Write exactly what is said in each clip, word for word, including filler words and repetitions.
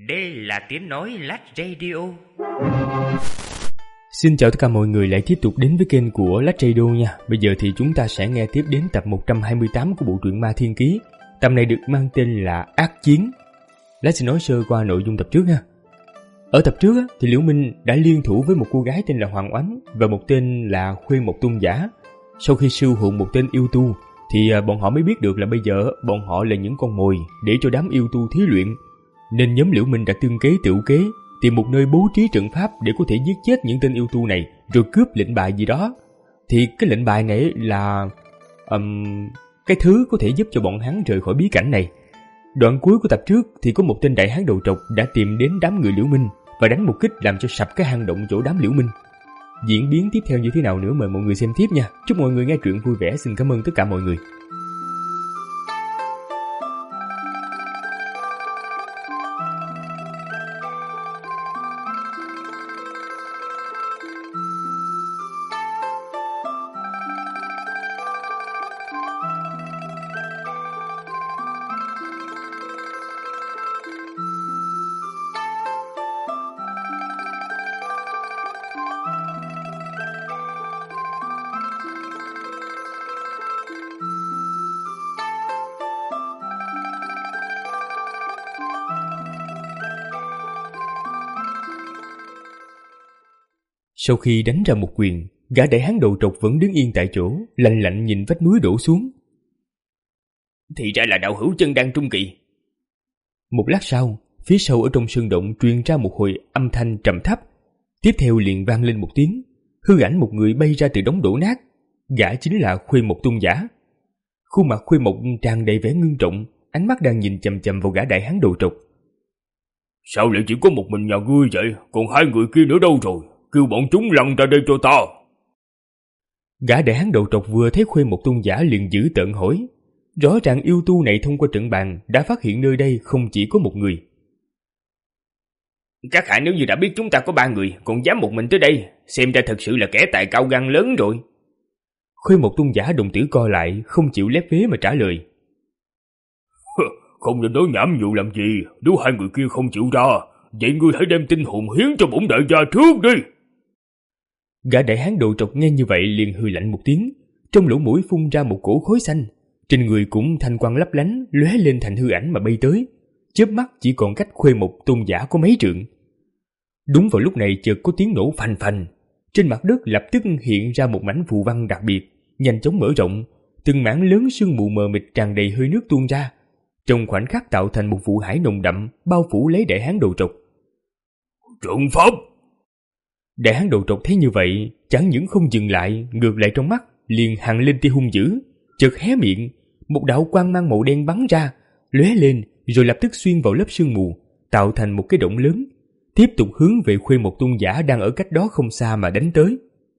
Đây là tiếng nói Lách Radio. Xin chào tất cả mọi người lại tiếp tục đến với kênh của Lách Radio nha. Bây giờ thì chúng ta sẽ nghe tiếp đến tập một trăm hai mươi tám của bộ truyện Ma Thiên Ký. Tập này được mang tên là Ác Chiến. Lách xin nói sơ qua nội dung tập trước ha. Ở tập trước á, thì Liễu Minh đã liên thủ với một cô gái tên là Hoàng Oánh và một tên là Khuê Mộc Tôn Giả. Sau khi siêu hồn một tên yêu tu thì bọn họ mới biết được là bây giờ bọn họ là những con mồi để cho đám yêu tu thí luyện. Nên nhóm Liễu Minh đã tương kế tửu kế, tìm một nơi bố trí trận pháp để có thể giết chết những tên yêu tu này, rồi cướp lệnh bài gì đó. Thì cái lệnh bài này là um, cái thứ có thể giúp cho bọn hắn rời khỏi bí cảnh này. Đoạn cuối của tập trước thì có một tên đại hán đầu trọc đã tìm đến đám người Liễu Minh và đánh một kích làm cho sập cái hang động chỗ đám Liễu Minh. Diễn biến tiếp theo như thế nào nữa mời mọi người xem tiếp nha. Chúc mọi người nghe truyện vui vẻ. Xin cảm ơn tất cả mọi người. Sau khi đánh ra một quyền, gã đại hán đầu trọc vẫn đứng yên tại chỗ, lạnh lạnh nhìn vách núi đổ xuống. Thì ra là đạo hữu chân đan trung kỳ. Một lát sau, phía sau ở trong sơn động truyền ra một hồi âm thanh trầm thấp. Tiếp theo liền vang lên một tiếng, hư ảnh một người bay ra từ đống đổ nát. Gã chính là Khuê Mộc Tôn Giả. Khuôn mặt Khuê Mộc tràn đầy vẻ ngưng trọng, ánh mắt đang nhìn chằm chằm vào gã đại hán đầu trọc. Sao lại chỉ có một mình nhà ngươi vậy? Còn hai người kia nữa đâu rồi? Kêu bọn chúng lăn ra đây cho ta. Gã đại hán đầu trọc vừa thấy Khuê Mộc Tôn Giả liền dữ tợn hỏi. Rõ ràng yêu tu này thông qua trận bàn đã phát hiện nơi đây không chỉ có một người. Các hạ nếu như đã biết chúng ta có ba người còn dám một mình tới đây, xem ra thật sự là kẻ tài cao gan lớn rồi. Khuê Mộc Tôn Giả đồng tử co lại, không chịu lép vế mà trả lời. Không nên nói nhảm nhiều làm gì. Nếu hai người kia không chịu ra, vậy ngươi hãy đem tinh hồn hiến cho bổn đại gia trước đi. Gã đại hán đầu trọc nghe như vậy liền hừ lạnh một tiếng, trong lỗ mũi phun ra một cổ khói xanh, trên người cũng thanh quang lấp lánh, lóe lên thành hư ảnh mà bay tới, chớp mắt chỉ còn cách Khuê Mộc Tôn Giả có mấy trượng. Đúng vào lúc này chợt có tiếng nổ phành phành, trên mặt đất lập tức hiện ra một mảnh phù văn đặc biệt, nhanh chóng mở rộng, từng mảng lớn sương mù mờ mịt tràn đầy hơi nước tuôn ra, trong khoảnh khắc tạo thành một vụ hải nồng đậm bao phủ lấy đại hán đầu trọc. Trận pháp! Đại hán đầu trọc thấy như vậy, chẳng những không dừng lại, ngược lại trong mắt liền hằn lên tia hung dữ, chợt hé miệng, một đạo quang mang màu đen bắn ra, lóe lên rồi lập tức xuyên vào lớp sương mù, tạo thành một cái động lớn, tiếp tục hướng về Khuê Mộc Tôn Giả đang ở cách đó không xa mà đánh tới.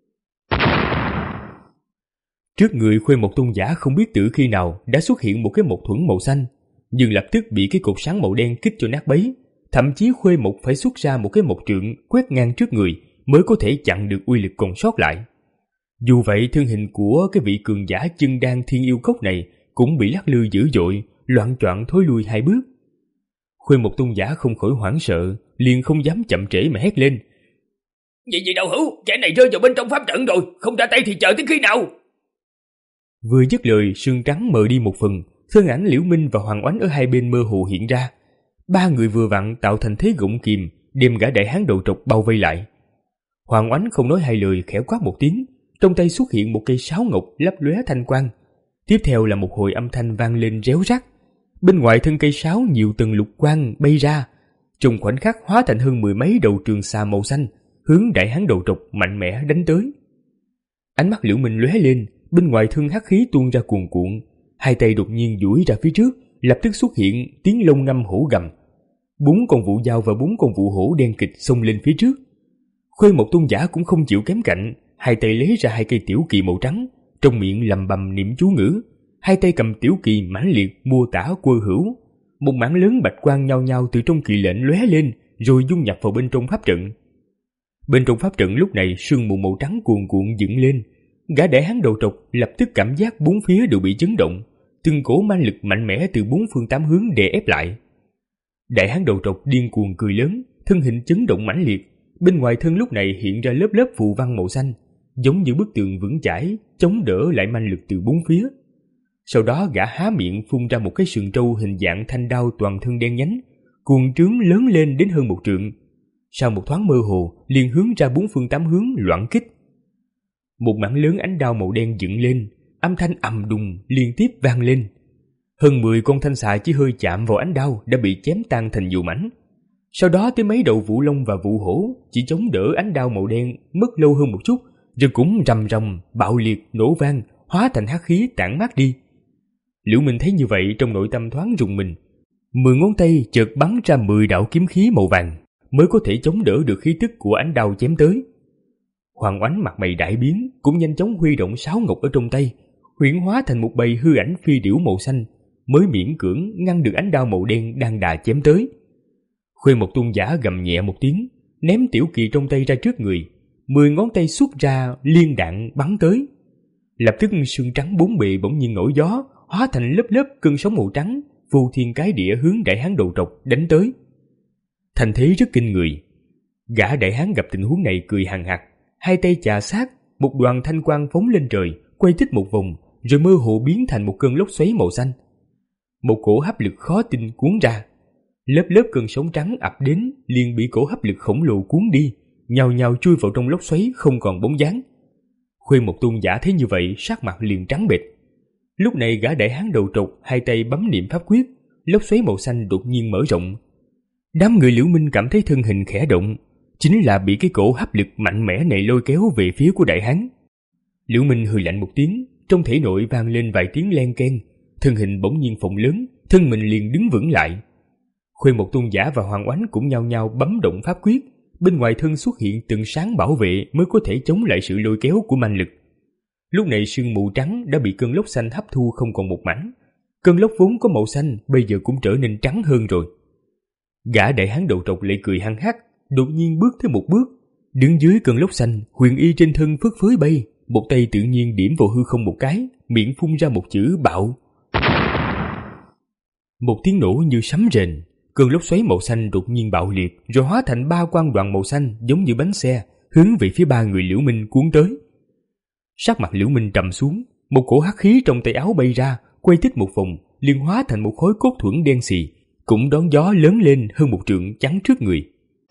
Trước người Khuê Mộc Tôn Giả không biết từ khi nào đã xuất hiện một cái mộc thuẫn màu xanh, nhưng lập tức bị cái cột sáng màu đen kích cho nát bấy. Thậm chí Khuê Mộc phải xuất ra một cái mộc trượng quét ngang trước người mới có thể chặn được uy lực còn sót lại. Dù vậy, thân hình của cái vị cường giả chân đan thiên yêu cốc này cũng bị lắc lư dữ dội, loạng choạng thối lui hai bước. Khuê Mộc Tôn Giả không khỏi hoảng sợ, liền không dám chậm trễ mà hét lên. Vậy vậy đạo hữu, kẻ này rơi vào bên trong pháp trận rồi, không ra tay thì chờ tới khi nào? Vừa dứt lời, sương trắng mờ đi một phần, thân ảnh Liễu Minh và Hoàng Oánh ở hai bên mơ hồ hiện ra. Ba người vừa vặn tạo thành thế gọng kìm, đem gã đại hán đầu trọc bao vây lại. Hoàng Oánh không nói hai lời, khẽ quát một tiếng, trong tay xuất hiện một cây sáo ngọc lấp lóe thanh quang. Tiếp theo là một hồi âm thanh vang lên réo rắt. Bên ngoài thân cây sáo nhiều tầng lục quang bay ra, trong khoảnh khắc hóa thành hơn mười mấy đầu trường xà màu xanh, hướng đại hán đầu trọc mạnh mẽ đánh tới. Ánh mắt Liễu Minh lóe lên, bên ngoài thân hắc khí tuôn ra cuồn cuộn, hai tay đột nhiên duỗi ra phía trước, lập tức xuất hiện tiếng lông ngâm hổ gầm. Bốn con vụ dao và bốn con vụ hổ đen kịch xông lên phía trước. Khuê Mộc Tôn Giả cũng không chịu kém cạnh, hai tay lấy ra hai cây tiểu kỳ màu trắng, trong miệng lầm bầm niệm chú ngữ, hai tay cầm tiểu kỳ mãnh liệt mô tả quơ hữu. Một mảng lớn bạch quang nhao nhao từ trong kỳ lệnh lóe lên, rồi dung nhập vào bên trong pháp trận. Bên trong pháp trận lúc này sương mù màu trắng cuồn cuộn dựng lên, gã đại hán đầu trọc lập tức cảm giác bốn phía đều bị chấn động, từng cổ ma lực mạnh mẽ từ bốn phương tám hướng đè ép lại. Đại hán đầu trọc điên cuồng cười lớn, thân hình chấn động mãnh liệt. Bên ngoài thân lúc này hiện ra lớp lớp phù văn màu xanh, giống như bức tường vững chãi, chống đỡ lại manh lực từ bốn phía. Sau đó gã há miệng phun ra một cái sừng trâu hình dạng thanh đao toàn thân đen nhánh, cuồng trướng lớn lên đến hơn một trượng. Sau một thoáng mơ hồ, liền hướng ra bốn phương tám hướng loạn kích. Một mảng lớn ánh đao màu đen dựng lên, âm thanh ầm đùng liên tiếp vang lên. Hơn mười con thanh xà chỉ hơi chạm vào ánh đao đã bị chém tan thành nhiều mảnh. Sau đó tới mấy đầu vũ long và vũ hổ chỉ chống đỡ ánh đao màu đen mất lâu hơn một chút, rồi cũng rầm rầm bạo liệt nổ vang, hóa thành hắc khí tản mát đi. Liễu Minh thấy như vậy trong nội tâm thoáng rùng mình. Mười ngón tay chợt bắn ra mười đạo kiếm khí màu vàng mới có thể chống đỡ được khí tức của ánh đao chém tới. Hoàng Oánh mặt mày đại biến, cũng nhanh chóng huy động sáo ngọc ở trong tay, huyễn hóa thành một bầy hư ảnh phi điểu màu xanh, mới miễn cưỡng ngăn được ánh đao màu đen đang đà chém tới. Khuê Mộc Tôn giả gầm nhẹ một tiếng, ném tiểu kỳ trong tay ra trước người, mười ngón tay xuất ra liên đạn bắn tới. Lập tức sương trắng bốn bề bỗng nhiên nổi gió, hóa thành lớp lớp cơn sóng màu trắng, phù thiên cái địa hướng đại hán đầu trọc đánh tới. Thành thế rất kinh người. Gã đại hán gặp tình huống này cười hằng hặc, hai tay chà sát, một đoàn thanh quang phóng lên trời, quay tích một vòng, rồi mơ hồ biến thành một cơn lốc xoáy màu xanh. Một cổ hấp lực khó tin cuốn ra, lớp lớp cơn sóng trắng ập đến, liền bị cổ hấp lực khổng lồ cuốn đi, nhào nhào chui vào trong lốc xoáy không còn bóng dáng. Khuê Mộc Tôn giả thấy như vậy, sắc mặt liền trắng bệch. Lúc này gã đại hán đầu trọc hai tay bấm niệm pháp quyết, lốc xoáy màu xanh đột nhiên mở rộng. Đám người Liễu Minh cảm thấy thân hình khẽ động, chính là bị cái cổ hấp lực mạnh mẽ này lôi kéo về phía của đại hán. Liễu Minh hừ lạnh một tiếng, trong thể nội vang lên vài tiếng len keng, thân hình bỗng nhiên phồng lớn, thân mình liền đứng vững lại. Khuê Mộc Tôn giả và Hoàng Oánh cũng nhao nhao bấm động pháp quyết, bên ngoài thân xuất hiện từng sáng bảo vệ mới có thể chống lại sự lôi kéo của manh lực. Lúc này sương mù trắng đã bị cơn lốc xanh hấp thu không còn một mảnh, cơn lốc vốn có màu xanh bây giờ cũng trở nên trắng hơn rồi. Gã đại hán đầu trọc lại cười hăng hắc, đột nhiên bước thêm một bước, đứng dưới cơn lốc xanh, huyền y trên thân phất phới bay, một tay tự nhiên điểm vào hư không một cái, miệng phun ra một chữ bạo. Một tiếng nổ như sấm rền, cơn lốc xoáy màu xanh đột nhiên bạo liệt, rồi hóa thành ba quang đoàn màu xanh giống như bánh xe, hướng về phía ba người Liễu Minh cuốn tới. Sắc mặt Liễu Minh trầm xuống, một cổ hắc khí trong tay áo bay ra, quay tích một vòng, liền hóa thành một khối cốt thuẫn đen xì, cũng đón gió lớn lên hơn một trượng chắn trước người.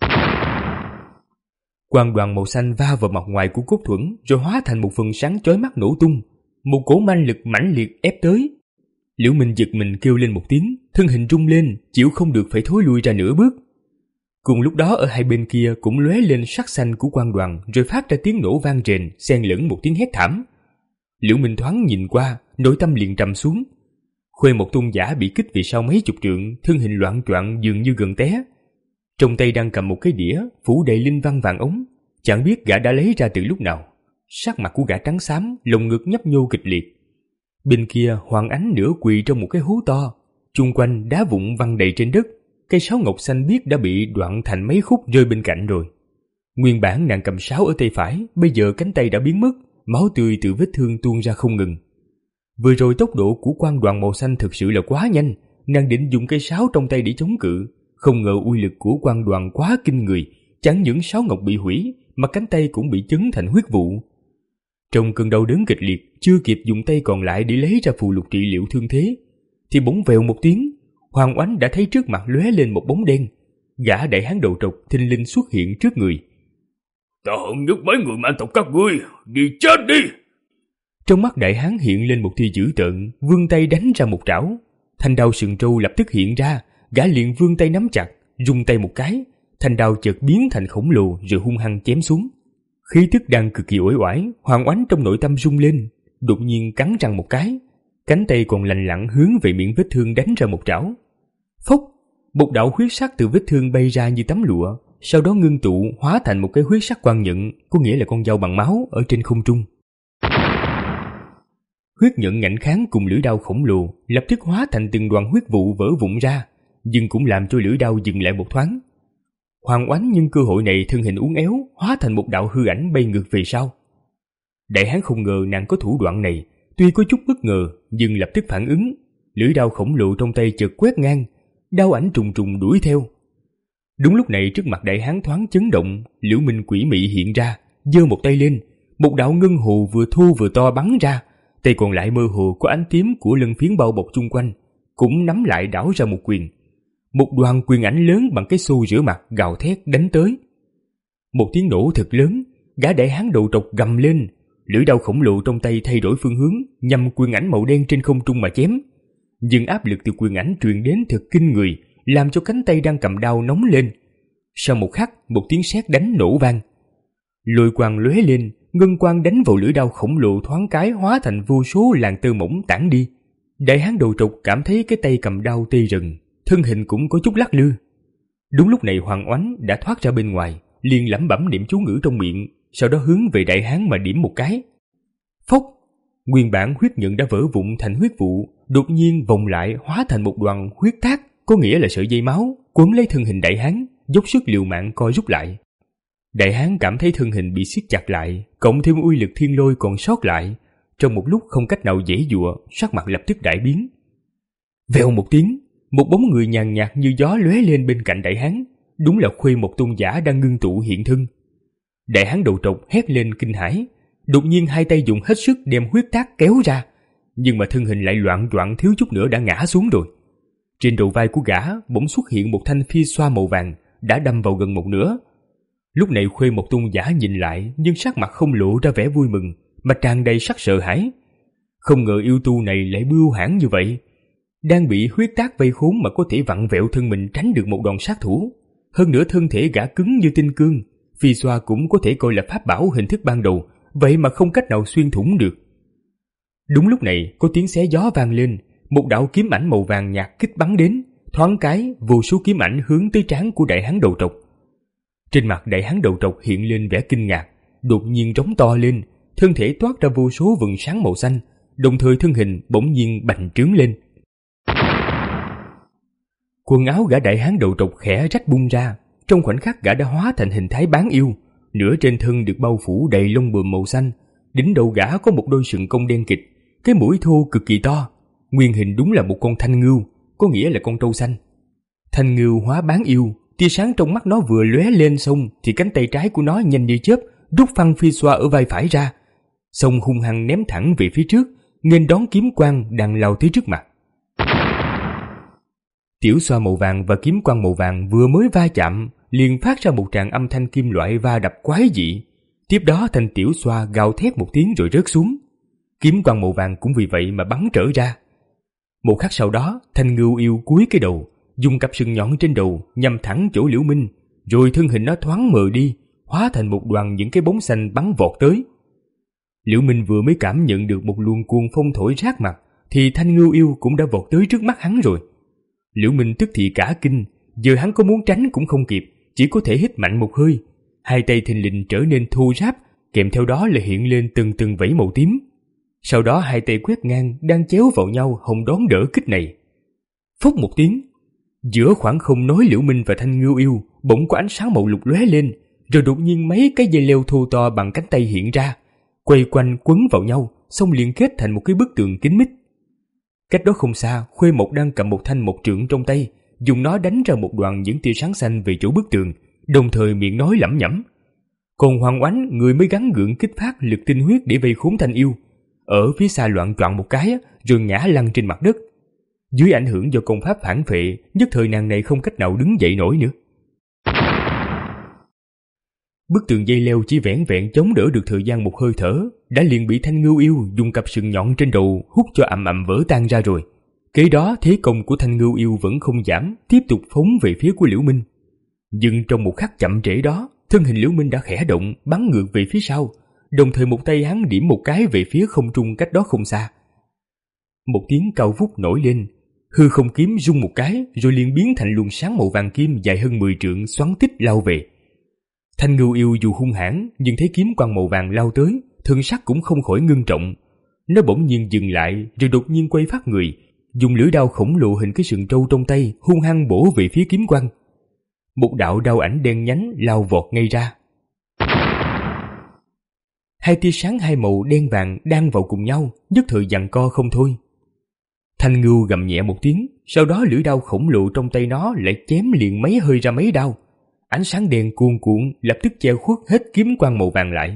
Quang đoàn màu xanh va vào mặt ngoài của cốt thuẫn, rồi hóa thành một phần sáng chói mắt nổ tung, một cổ manh lực mãnh liệt ép tới. Liễu Minh giật mình kêu lên một tiếng, thân hình rung lên, chịu không được phải thối lui ra nửa bước. Cùng lúc đó ở hai bên kia cũng lóe lên sắc xanh của quang đoàn, rồi phát ra tiếng nổ vang rền, xen lẫn một tiếng hét thảm. Liễu Minh thoáng nhìn qua, nội tâm liền trầm xuống. Khuê Mộc Tôn giả bị kích về sau mấy chục trượng, thân hình loạn choạng dường như gần té. Trong tay đang cầm một cái đĩa phủ đầy linh văn vàng ống, chẳng biết gã đã lấy ra từ lúc nào. Sắc mặt của gã trắng xám, lồng ngực nhấp nhô kịch liệt. Bên kia Hoàng Ánh nửa quỳ trong một cái hố to, chung quanh đá vụn văng đầy trên đất, cây sáo ngọc xanh biếc đã bị đoạn thành mấy khúc rơi bên cạnh rồi. Nguyên bản nàng cầm sáo ở tay phải, bây giờ cánh tay đã biến mất, máu tươi từ vết thương tuôn ra không ngừng. Vừa rồi tốc độ của quang đoàn màu xanh thực sự là quá nhanh, nàng định dùng cây sáo trong tay để chống cự, không ngờ uy lực của quang đoàn quá kinh người, chẳng những sáo ngọc bị hủy mà cánh tay cũng bị chấn thành huyết vụ. Trong cơn đau đớn kịch liệt, chưa kịp dùng tay còn lại để lấy ra phù lục trị liệu thương thế, thì bỗng vèo một tiếng, Hoàng Oánh đã thấy trước mặt lóe lên một bóng đen. Gã đại hán đầu trọc thình lình xuất hiện trước người. Ta hận nhất mấy người man tộc các ngươi, đi chết đi! Trong mắt đại hán hiện lên một tia dữ tợn, vươn tay đánh ra một trảo. Thanh đao sừng trâu lập tức hiện ra, gã liền vươn tay nắm chặt, rung tay một cái, thanh đao chợt biến thành khổng lồ rồi hung hăng chém xuống. Khí tức đang cực kỳ uể oải, Hoàng Oánh trong nội tâm rung lên, đột nhiên cắn răng một cái, cánh tay còn lành lặn hướng về miệng vết thương đánh ra một trảo. Phốc, một đạo huyết sắc từ vết thương bay ra như tấm lụa, sau đó ngưng tụ hóa thành một cái huyết sắc quang nhận, có nghĩa là con dao bằng máu ở trên không trung. Huyết nhận ngạnh kháng cùng lưỡi đao khổng lồ lập tức hóa thành từng đoàn huyết vụ vỡ vụn ra, nhưng cũng làm cho lưỡi đao dừng lại một thoáng. Hoàng Oánh nhân cơ hội này thân hình uốn éo, hóa thành một đạo hư ảnh bay ngược về sau. Đại hán không ngờ nàng có thủ đoạn này, tuy có chút bất ngờ nhưng lập tức phản ứng, lưỡi đao khổng lồ trong tay chợt quét ngang, đao ảnh trùng trùng đuổi theo. Đúng lúc này trước mặt đại hán thoáng chấn động, Liễu Minh quỷ mị hiện ra, giơ một tay lên, một đạo ngân hồ vừa thu vừa to bắn ra, tay còn lại mơ hồ có ánh tím của lân phiến bao bọc chung quanh, cũng nắm lại đảo ra một quyền. Một đoàn quyền ảnh lớn bằng cái xô rửa mặt gào thét đánh tới. Một tiếng nổ thật lớn, gã đại hán đầu trọc gầm lên, lưỡi đao khổng lồ trong tay thay đổi phương hướng, nhằm quyền ảnh màu đen trên không trung mà chém. Nhưng áp lực từ quyền ảnh truyền đến thật kinh người, làm cho cánh tay đang cầm đao nóng lên. Sau một khắc, một tiếng sét đánh nổ vang. Lôi quang lóe lên, ngân quang đánh vào lưỡi đao khổng lồ thoáng cái hóa thành vô số làn tơ mỏng tản đi. Đại hán đầu trọc cảm thấy cái tay cầm đao tê rần, thân hình cũng có chút lắc lư. Đúng lúc này Hoàng Oánh đã thoát ra bên ngoài, liền lẩm bẩm niệm chú ngữ trong miệng, sau đó hướng về đại hán mà điểm một cái. Phốc! Nguyên bản huyết nhận đã vỡ vụn thành huyết vụ, đột nhiên vòng lại hóa thành một đoàn huyết thác, có nghĩa là sợi dây máu, quấn lấy thân hình đại hán, dốc sức liều mạng co rút lại. Đại hán cảm thấy thân hình bị siết chặt lại, cộng thêm uy lực thiên lôi còn sót lại, trong một lúc không cách nào giãy giụa, sắc mặt lập tức đại biến. Vèo một tiếng, một bóng người nhàn nhạt như gió lóe lên bên cạnh đại hán, đúng là Khuê Một Tôn giả đang ngưng tụ hiện thân. Đại hán đầu trọc hét lên kinh hãi, đột nhiên hai tay dùng hết sức đem huyết thác kéo ra, nhưng mà thân hình lại loạn choạng thiếu chút nữa đã ngã xuống rồi. Trên đầu vai của gã bỗng xuất hiện một thanh phi xoa màu vàng đã đâm vào gần một nửa. Lúc này Khuê Một Tôn giả nhìn lại, nhưng sắc mặt không lộ ra vẻ vui mừng, mà tràn đầy sắc sợ hãi. Không ngờ yêu tu này lại bưu hãn như vậy, đang bị huyết tác vây khốn mà có thể vặn vẹo thân mình tránh được một đòn sát thủ. Hơn nữa thân thể gã cứng như tinh cương, phi xoa cũng có thể coi là pháp bảo hình thức ban đầu, vậy mà không cách nào xuyên thủng được. Đúng lúc này có tiếng xé gió vang lên, một đạo kiếm ảnh màu vàng nhạt kích bắn đến, thoáng cái vô số kiếm ảnh hướng tới trán của đại hán đầu trọc. Trên mặt đại hán đầu trọc hiện lên vẻ kinh ngạc, đột nhiên rống to lên, thân thể toát ra vô số vầng sáng màu xanh, đồng thời thân hình bỗng nhiên bành trướng lên. Quần áo gã đại hán đầu trọc khẽ rách bung ra, trong khoảnh khắc gã đã hóa thành hình thái bán yêu, nửa trên thân được bao phủ đầy lông bờm màu xanh, đỉnh đầu gã có một đôi sừng cong đen kịt, cái mũi thô cực kỳ to, nguyên hình đúng là một con thanh ngưu, có nghĩa là con trâu xanh. Thanh ngưu hóa bán yêu, tia sáng trong mắt nó vừa lóe lên xong thì cánh tay trái của nó nhanh như chớp rút phăng phi xoa ở vai phải ra, xong hung hăng ném thẳng về phía trước, nghênh đón kiếm quang đang lao tới trước mặt. Tiểu xoa màu vàng và kiếm quang màu vàng vừa mới va chạm, liền phát ra một tràng âm thanh kim loại va đập quái dị. Tiếp đó thanh tiểu xoa gào thét một tiếng rồi rớt xuống. Kiếm quang màu vàng cũng vì vậy mà bắn trở ra. Một khắc sau đó, thanh ngưu yêu cúi cái đầu, dùng cặp sừng nhọn trên đầu nhằm thẳng chỗ Liễu Minh, rồi thân hình nó thoáng mờ đi, hóa thành một đoàn những cái bóng xanh bắn vọt tới. Liễu Minh vừa mới cảm nhận được một luồng cuồng phong thổi rát mặt, thì thanh ngưu yêu cũng đã vọt tới trước mắt hắn rồi. Liễu Minh tức thì cả kinh, giờ hắn có muốn tránh cũng không kịp, chỉ có thể hít mạnh một hơi. Hai tay thình lình trở nên thô ráp, kèm theo đó là hiện lên từng từng vẫy màu tím. Sau đó hai tay quét ngang đang chéo vào nhau hòng đón đỡ kích này. Phốc một tiếng, giữa khoảng không nối Liễu Minh và thanh ngưu yêu bỗng có ánh sáng màu lục lóe lên, rồi đột nhiên mấy cái dây leo thô to bằng cánh tay hiện ra, quay quanh quấn vào nhau, xong liên kết thành một cái bức tường kín mít. Cách đó không xa, Khuê Mộc đang cầm một thanh mộc trượng trong tay, dùng nó đánh ra một đoàn những tia sáng xanh về chỗ bức tường, đồng thời miệng nói lẩm nhẩm. Còn Hoàng Oánh, người mới gắng gượng kích phát lực tinh huyết để vây khốn thanh yêu, ở phía xa loạn choạng một cái rồi ngã lăn trên mặt đất. Dưới ảnh hưởng do công pháp phản phệ, nhất thời nàng này không cách nào đứng dậy nổi nữa. Bức tường dây leo chỉ vẻn vẹn chống đỡ được thời gian một hơi thở, đã liền bị thanh ngưu yêu dùng cặp sừng nhọn trên đầu hút cho ầm ầm vỡ tan ra rồi. Kế đó thế công của thanh ngưu yêu vẫn không giảm, tiếp tục phóng về phía của Liễu Minh. Nhưng trong một khắc chậm trễ đó, thân hình Liễu Minh đã khẽ động, bắn ngược về phía sau, đồng thời một tay hắn điểm một cái về phía không trung cách đó không xa. Một tiếng cao vút nổi lên, hư không kiếm rung một cái rồi liền biến thành luồng sáng màu vàng kim dài hơn mười trượng xoắn tích lao về. Thanh ngưu yêu dù hung hãn nhưng thấy kiếm quang màu vàng lao tới, thân sắc cũng không khỏi ngưng trọng. Nó bỗng nhiên dừng lại rồi đột nhiên quay phát người, dùng lưỡi đao khổng lồ hình cái sừng trâu trong tay hung hăng bổ về phía kiếm quang. Một đạo đao ảnh đen nhánh lao vọt ngay ra. Hai tia sáng hai màu đen vàng đan vào cùng nhau, nhất thời giằng co không thôi. Thanh ngưu gầm nhẹ một tiếng, sau đó lưỡi đao khổng lồ trong tay nó lại chém liền mấy hơi ra mấy đao. Ánh sáng đen cuồn cuộn lập tức che khuất hết kiếm quang màu vàng lại.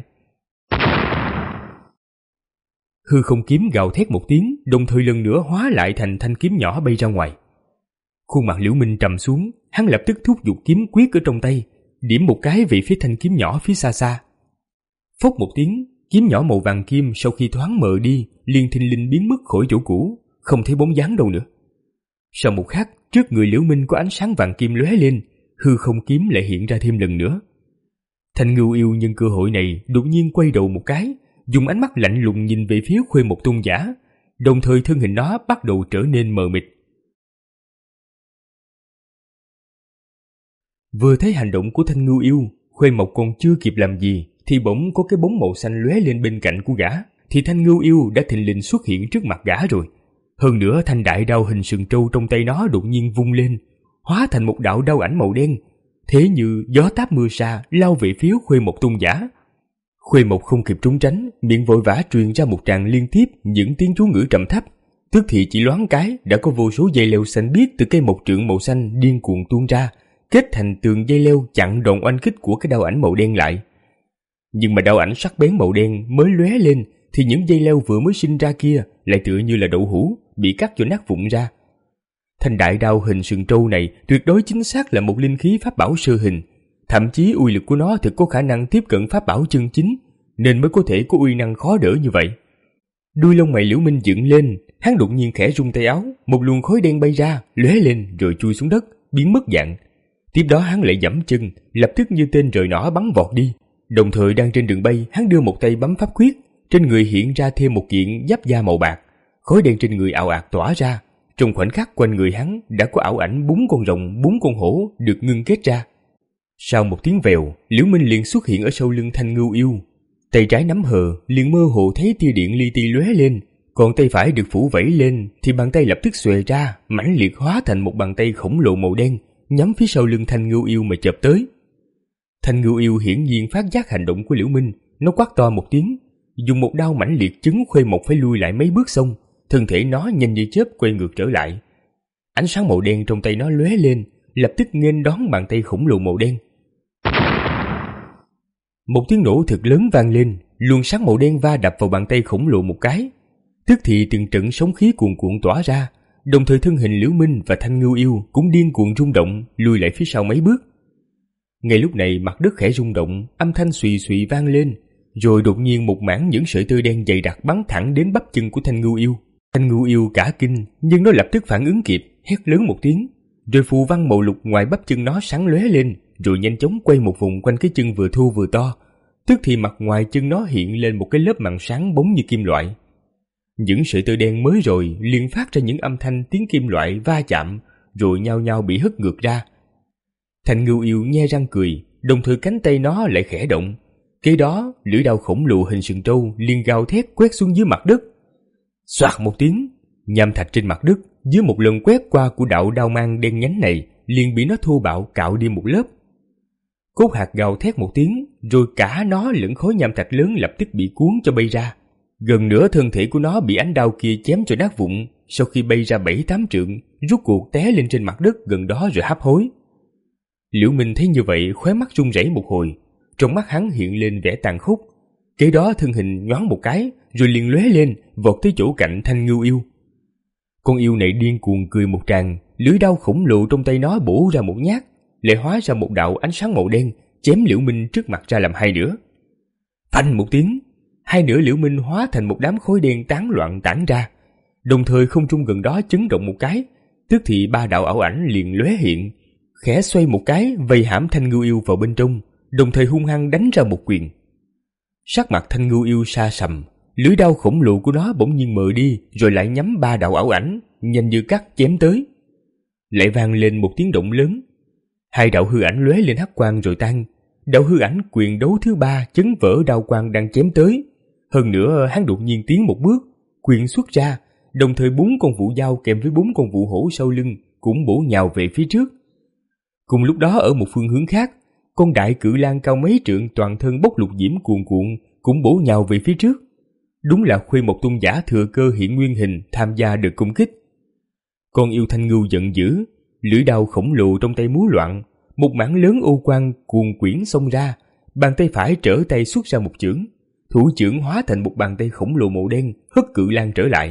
Hư không kiếm gào thét một tiếng, đồng thời lần nữa hóa lại thành thanh kiếm nhỏ bay ra ngoài. Khuôn mặt Liễu Minh trầm xuống, hắn lập tức thúc giục kiếm quyết ở trong tay, điểm một cái về phía thanh kiếm nhỏ phía xa xa. Phốc một tiếng, kiếm nhỏ màu vàng kim sau khi thoáng mờ đi, liền thình lình biến mất khỏi chỗ cũ, không thấy bóng dáng đâu nữa. Sau một khắc, trước người Liễu Minh có ánh sáng vàng kim lóe lên, hư không kiếm lại hiện ra thêm lần nữa. Thanh Ngưu Yêu nhân cơ hội này đột nhiên quay đầu một cái, dùng ánh mắt lạnh lùng nhìn về phía Khuê Mộc Tôn giả, đồng thời thân hình nó bắt đầu trở nên mờ mịt. Vừa thấy hành động của Thanh Ngưu Yêu, Khuê Mộc còn chưa kịp làm gì thì bỗng có cái bóng màu xanh lóe lên bên cạnh của gã, thì Thanh Ngưu Yêu đã thình lình xuất hiện trước mặt gã rồi. Hơn nữa thanh đại đao hình sừng trâu trong tay nó đột nhiên vung lên, hóa thành một đạo đao ảnh màu đen, thế như gió táp mưa sa lao về phía Khuê Mộc Tôn giả. Khuê Mộc không kịp trốn tránh, miệng vội vã truyền ra một tràng liên tiếp những tiếng chú ngữ trầm thấp, tức thì chỉ loáng cái đã có vô số dây leo xanh biếc từ cây mộc trượng màu xanh điên cuồng tuôn ra, kết thành tường dây leo chặn đòn oanh kích của cái đao ảnh màu đen lại. Nhưng mà đao ảnh sắc bén màu đen mới lóe lên thì những dây leo vừa mới sinh ra kia lại tựa như là đậu hũ bị cắt cho nát vụn ra. Thanh đại đao hình sừng trâu này tuyệt đối chính xác là một linh khí pháp bảo sơ hình, thậm chí uy lực của nó thực có khả năng tiếp cận pháp bảo chân chính, nên mới có thể có uy năng khó đỡ như vậy. Đuôi lông mày Liễu Minh dựng lên, hắn đột nhiên khẽ rung tay áo, một luồng khói đen bay ra, lóe lên rồi chui xuống đất, biến mất dạng. Tiếp đó hắn lại giẫm chân, lập tức như tên rời nỏ bắn vọt đi. Đồng thời đang trên đường bay, hắn đưa một tay bấm pháp quyết, trên người hiện ra thêm một kiện giáp da màu bạc, khói đen trên người ào ạt tỏa ra. Trong khoảnh khắc quanh người hắn đã có ảo ảnh bốn con rồng, bốn con hổ được ngưng kết ra. Sau một tiếng vèo, Liễu Minh liền xuất hiện ở sau lưng Thanh Ngưu Yêu. Tay trái nắm hờ, liền mơ hồ thấy tia điện li ti lóe lên, còn tay phải được phủ vẩy lên thì bàn tay lập tức xòe ra, mãnh liệt hóa thành một bàn tay khổng lồ màu đen, nhắm phía sau lưng Thanh Ngưu Yêu mà chộp tới. Thanh Ngưu Yêu hiển nhiên phát giác hành động của Liễu Minh, nó quát to một tiếng, dùng một đao mãnh liệt chấn Khuê Mộc phải lui lại mấy bước xong, thân thể nó nhanh như chớp quay ngược trở lại. Ánh sáng màu đen trong tay nó lóe lên, lập tức nghênh đón bàn tay khổng lồ màu đen. Một tiếng nổ thật lớn vang lên, luồng sáng màu đen va đập vào bàn tay khổng lồ một cái, tức thì từng trận sóng khí cuồn cuộn tỏa ra, đồng thời thân hình Liễu Minh và Thanh Ngưu Yêu cũng điên cuồng rung động, lùi lại phía sau mấy bước. Ngay lúc này mặt đất khẽ rung động, âm thanh xùy xùy vang lên, rồi đột nhiên một mảng những sợi tơ đen dày đặc bắn thẳng đến bắp chân của Thanh Ngưu Yêu. Thanh Ngưu Yêu cả kinh, nhưng nó lập tức phản ứng kịp, hét lớn một tiếng, rồi phù văn màu lục ngoài bắp chân nó sáng lóe lên, rồi nhanh chóng quay một vòng quanh cái chân vừa thô vừa to, tức thì mặt ngoài chân nó hiện lên một cái lớp màng sáng bóng như kim loại. Những sợi tơ đen mới rồi liền phát ra những âm thanh tiếng kim loại va chạm, rồi nhao nhao bị hất ngược ra. Thanh Ngưu Yêu nhe răng cười, đồng thời cánh tay nó lại khẽ động. Kế đó, lưỡi đao khổng lồ hình sừng trâu liền gào thét quét xuống dưới mặt đất. Xoạt một tiếng, nham thạch trên mặt đất dưới một lần quét qua của đạo đao mang đen nhánh này liền bị nó thô bạo cạo đi một lớp. Cốt hạt gào thét một tiếng, rồi cả nó lẫn khối nham thạch lớn lập tức bị cuốn cho bay ra. Gần nửa thân thể của nó bị ánh đao kia chém cho nát vụn, sau khi bay ra bảy tám trượng, rút cuộc té lên trên mặt đất gần đó rồi hấp hối. Liễu Minh thấy như vậy, khóe mắt run rẩy một hồi, trong mắt hắn hiện lên vẻ tàn khốc. Kế đó thân hình nhoáng một cái, rồi liền lóe lên, vọt tới chỗ cạnh Thanh Ngưu Yêu. Con yêu này điên cuồng cười một tràng, lưỡi đao khổng lồ trong tay nó bổ ra một nhát, lại hóa ra một đạo ánh sáng màu đen, chém Liễu Minh trước mặt ra làm hai nửa. Phanh một tiếng, hai nửa Liễu Minh hóa thành một đám khói đen tán loạn tản ra, đồng thời không trung gần đó chấn động một cái, tức thì ba đạo ảo ảnh liền lóe hiện, khẽ xoay một cái vây hãm Thanh Ngưu Yêu vào bên trong, đồng thời hung hăng đánh ra một quyền. Sắc mặt Thanh Ngưu Yêu sa sầm, lưỡi đao khổng lồ của nó bỗng nhiên mờ đi, rồi lại nhắm ba đạo ảo ảnh nhanh như cắt chém tới. Lại vang lên một tiếng động lớn, hai đạo hư ảnh lóe lên hắc quang rồi tan. Đạo hư ảnh quyền đấu thứ ba chấn vỡ đao quang đang chém tới. Hơn nữa hắn đột nhiên tiến một bước, quyền xuất ra, đồng thời bốn con vụ dao kèm với bốn con vụ hổ sau lưng cũng bổ nhào về phía trước. Cùng lúc đó ở một phương hướng khác, con đại cự lang cao mấy trượng toàn thân bốc lục diễm cuồn cuộn cũng bổ nhào về phía trước. Đúng là Khuê Mộc Tôn giả thừa cơ hiện nguyên hình tham gia được công kích. Con yêu thanh ngưu giận dữ, lưỡi đao khổng lồ trong tay múa loạn, một mảng lớn ô quang cuồn quyển xông ra, bàn tay phải trở tay xuất ra một chưởng, thủ chưởng hóa thành một bàn tay khổng lồ màu đen hất cự lang trở lại.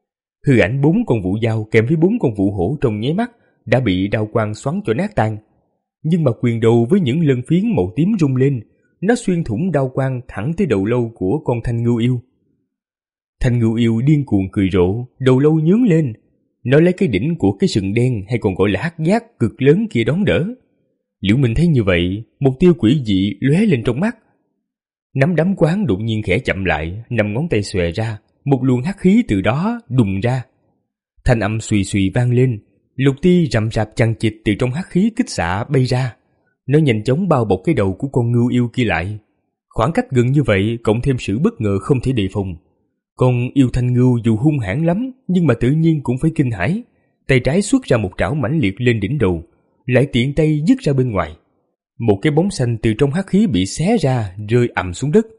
Hư ảnh bốn con vũ dao kèm với bốn con vũ hổ trong nháy mắt đã bị đao quang xoắn cho nát tan. Nhưng mà quyền đầu với những lân phiến màu tím rung lên, nó xuyên thủng đao quang thẳng tới đầu lâu của con thanh ngưu yêu. Thanh ngưu yêu điên cuồng cười rộ, đầu lâu nhướng lên, nó lấy cái đỉnh của cái sừng đen hay còn gọi là hắc giác cực lớn kia đón đỡ. Liễu Minh thấy như vậy, một tia quỷ dị lóe lên trong mắt. Nắm đấm quán đột nhiên khẽ chậm lại, năm ngón tay xòe ra, một luồng hắc khí từ đó đùng ra. Thanh âm xùy xùy vang lên, lục ti rậm rạp chằng chịt từ trong hắc khí kích xạ bay ra. Nó nhanh chóng bao bọc cái đầu của con ngưu yêu kia lại. Khoảng cách gần như vậy cộng thêm sự bất ngờ không thể đề phòng. Con yêu thanh ngưu dù hung hãn lắm nhưng mà tự nhiên cũng phải kinh hãi. Tay trái xuất ra một trảo mãnh liệt lên đỉnh đầu, lại tiện tay dứt ra bên ngoài. Một cái bóng xanh từ trong hắc khí bị xé ra rơi ầm xuống đất.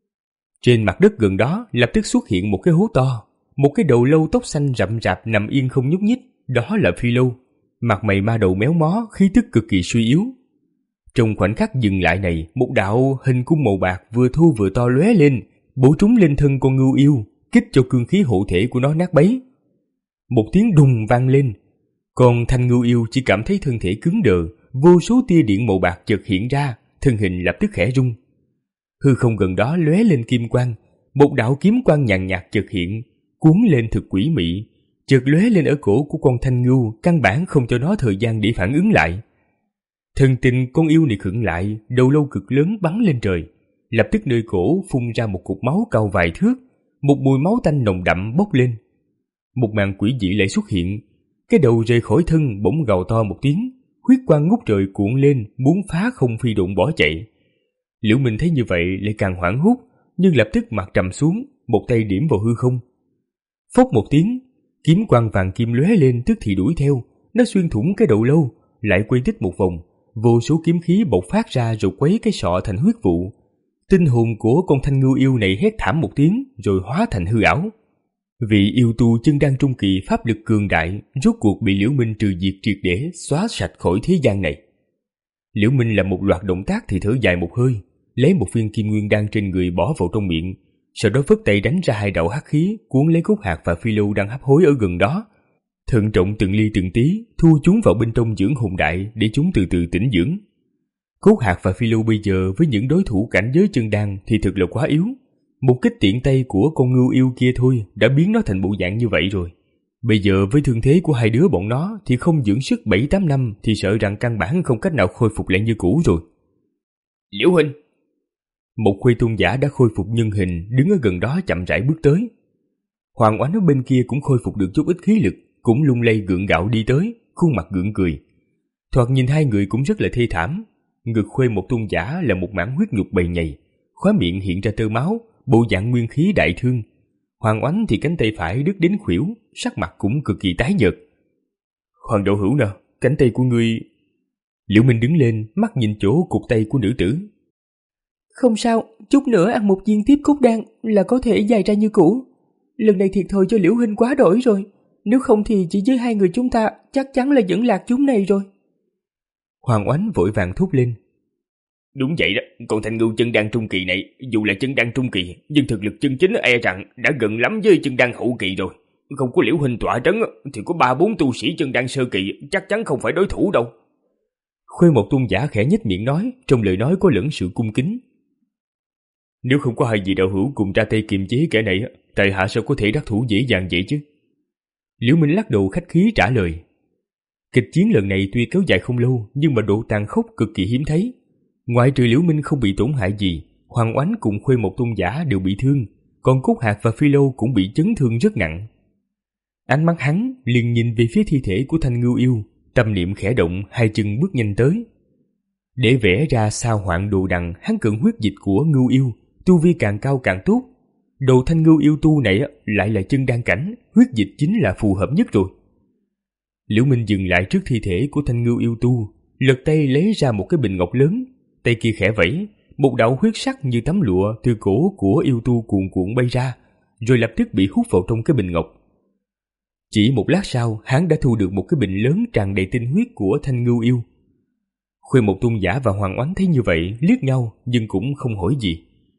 Trên mặt đất gần đó lập tức xuất hiện một cái hố to. Một cái đầu lâu tóc xanh rậm rạp nằm yên không nhúc nhích, đó là Phi Lâu. Mặt mày ma đầu méo mó, khí tức cực kỳ suy yếu. Trong khoảnh khắc dừng lại này, một đạo hình cung màu bạc vừa thu vừa to lóe lên, bổ trúng lên thân con ngưu yêu, kích cho cương khí hộ thể của nó nát bấy. Một tiếng đùng vang lên, còn thanh ngưu yêu chỉ cảm thấy thân thể cứng đờ, vô số tia điện màu bạc chợt hiện ra, thân hình lập tức khẽ rung. Hư không gần đó lóe lên kim quang, một đạo kiếm quang nhàn nhạt chợt hiện, cuốn lên thực quỷ mị, chợt lóe lên ở cổ của con thanh ngưu, căn bản không cho nó thời gian để phản ứng lại. Thần tình con yêu này khựng lại, đầu lâu cực lớn bắn lên trời, lập tức nơi cổ phun ra một cục máu cao vài thước, một mùi máu tanh nồng đậm bốc lên. Một màn quỷ dị lại xuất hiện, cái đầu rời khỏi thân bỗng gào to một tiếng, huyết quang ngút trời cuộn lên, muốn phá không phi độn bỏ chạy. Liễu Minh thấy như vậy lại càng hoảng hốt, nhưng lập tức mặt trầm xuống, một tay điểm vào hư không. Phốc một tiếng, kiếm quang vàng kim lóe lên tức thì đuổi theo, nó xuyên thủng cái đầu lâu, lại quay tích một vòng, vô số kiếm khí bộc phát ra rồi quấy cái sọ thành huyết vụ. Tinh hồn của con thanh ngưu yêu này hét thảm một tiếng rồi hóa thành hư ảo. Vị yêu tu chân đan trung kỳ pháp lực cường đại rốt cuộc bị Liễu Minh trừ diệt triệt để, xóa sạch khỏi thế gian này. Liễu Minh làm một loạt động tác thì thở dài một hơi, lấy một viên kim nguyên đan trên người bỏ vào trong miệng, sau đó phất tay đánh ra hai đạo hắc khí cuốn lấy Cốt Hạc và Phi Lâu đang hấp hối ở gần đó. Thận trọng từng ly từng tí thu chúng vào bên trong dưỡng hồn đại để chúng từ từ tĩnh dưỡng. Cốt Hạc và Phi Lâu bây giờ với những đối thủ cảnh giới chân đan thì thực là quá yếu. Một kích tiện tay của con ngưu yêu kia thôi đã biến nó thành bộ dạng như vậy rồi. Bây giờ với thương thế của hai đứa bọn nó thì không dưỡng sức bảy tám năm thì sợ rằng căn bản không cách nào khôi phục lại như cũ rồi. Liễu huynh! Một Khuê Tôn giả đã khôi phục nhân hình đứng ở gần đó chậm rãi bước tới. Hoàng Oánh ở bên kia cũng khôi phục được chút ít khí lực, cũng lung lay gượng gạo đi tới, khuôn mặt gượng cười. Thoạt nhìn hai người cũng rất là thê thảm. Ngực Khuê một Tôn giả là một mảng huyết nhục bầy nhầy, khóe miệng hiện ra tơ máu, bộ dạng nguyên khí đại thương. Hoàng Oánh thì cánh tay phải đứt đến khuỷu, sắc mặt cũng cực kỳ tái nhợt. Hoàng đạo hữu nè, cánh tay của ngươi... Liễu Minh đứng lên, mắt nhìn chỗ cụt tay của nữ tử. Không sao, chút nữa ăn một viên tiếp cốt đan là có thể dài ra như cũ. Lần này thiệt thòi cho Liễu huynh quá đổi rồi, nếu không thì chỉ với hai người chúng ta chắc chắn là dẫn lạc chúng này rồi. Hoàng Oánh vội vàng thốt lên. Đúng vậy đó, còn thanh ngưu chân đan trung kỳ này, dù là chân đan trung kỳ, nhưng thực lực chân chính e rằng đã gần lắm với chân đan hậu kỳ rồi. Không có Liễu huynh tọa trấn thì có ba bốn tu sĩ chân đan sơ kỳ chắc chắn không phải đối thủ đâu. Khuê một Tôn giả khẽ nhếch miệng nói, trong lời nói có lẫn sự cung kính. Nếu không có hai vị đạo hữu cùng ra tay kiềm chế kẻ này, tại hạ sao có thể đắc thủ dễ dàng vậy chứ? Liễu Minh lắc đầu khách khí trả lời. Kịch chiến lần này tuy kéo dài không lâu, nhưng mà độ tàn khốc cực kỳ hiếm thấy. Ngoại trừ Liễu Minh không bị tổn hại gì, Hoàng Oánh cùng Khuê một Tôn giả đều bị thương, còn Cốt Hạc và Phi Lâu cũng bị chấn thương rất nặng. Ánh mắt hắn liền nhìn về phía thi thể của thanh ngưu yêu, tâm niệm khẽ động, hai chân bước nhanh tới. Để vẽ ra sao hoạn đồ đằng, hắn cần huyết dịch của ngưu yêu, tu vi càng cao càng tốt. Đồ thanh ngưu yêu tu này lại là chân đan cảnh, huyết dịch chính là phù hợp nhất rồi. Liễu Minh dừng lại trước thi thể của thanh ngưu yêu tu, lật tay lấy ra một cái bình ngọc lớn, tay kia khẽ vẫy, một đạo huyết sắc như tấm lụa từ cổ của yêu tu cuồn cuộn bay ra, rồi lập tức bị hút vào trong cái bình ngọc. Chỉ một lát sau, hắn đã thu được một cái bình lớn tràn đầy tinh huyết của Thanh Ngưu Yêu. Khuê Một Tôn Giả và Hoàng Oánh thấy như vậy, liếc nhau nhưng cũng không hỏi gì.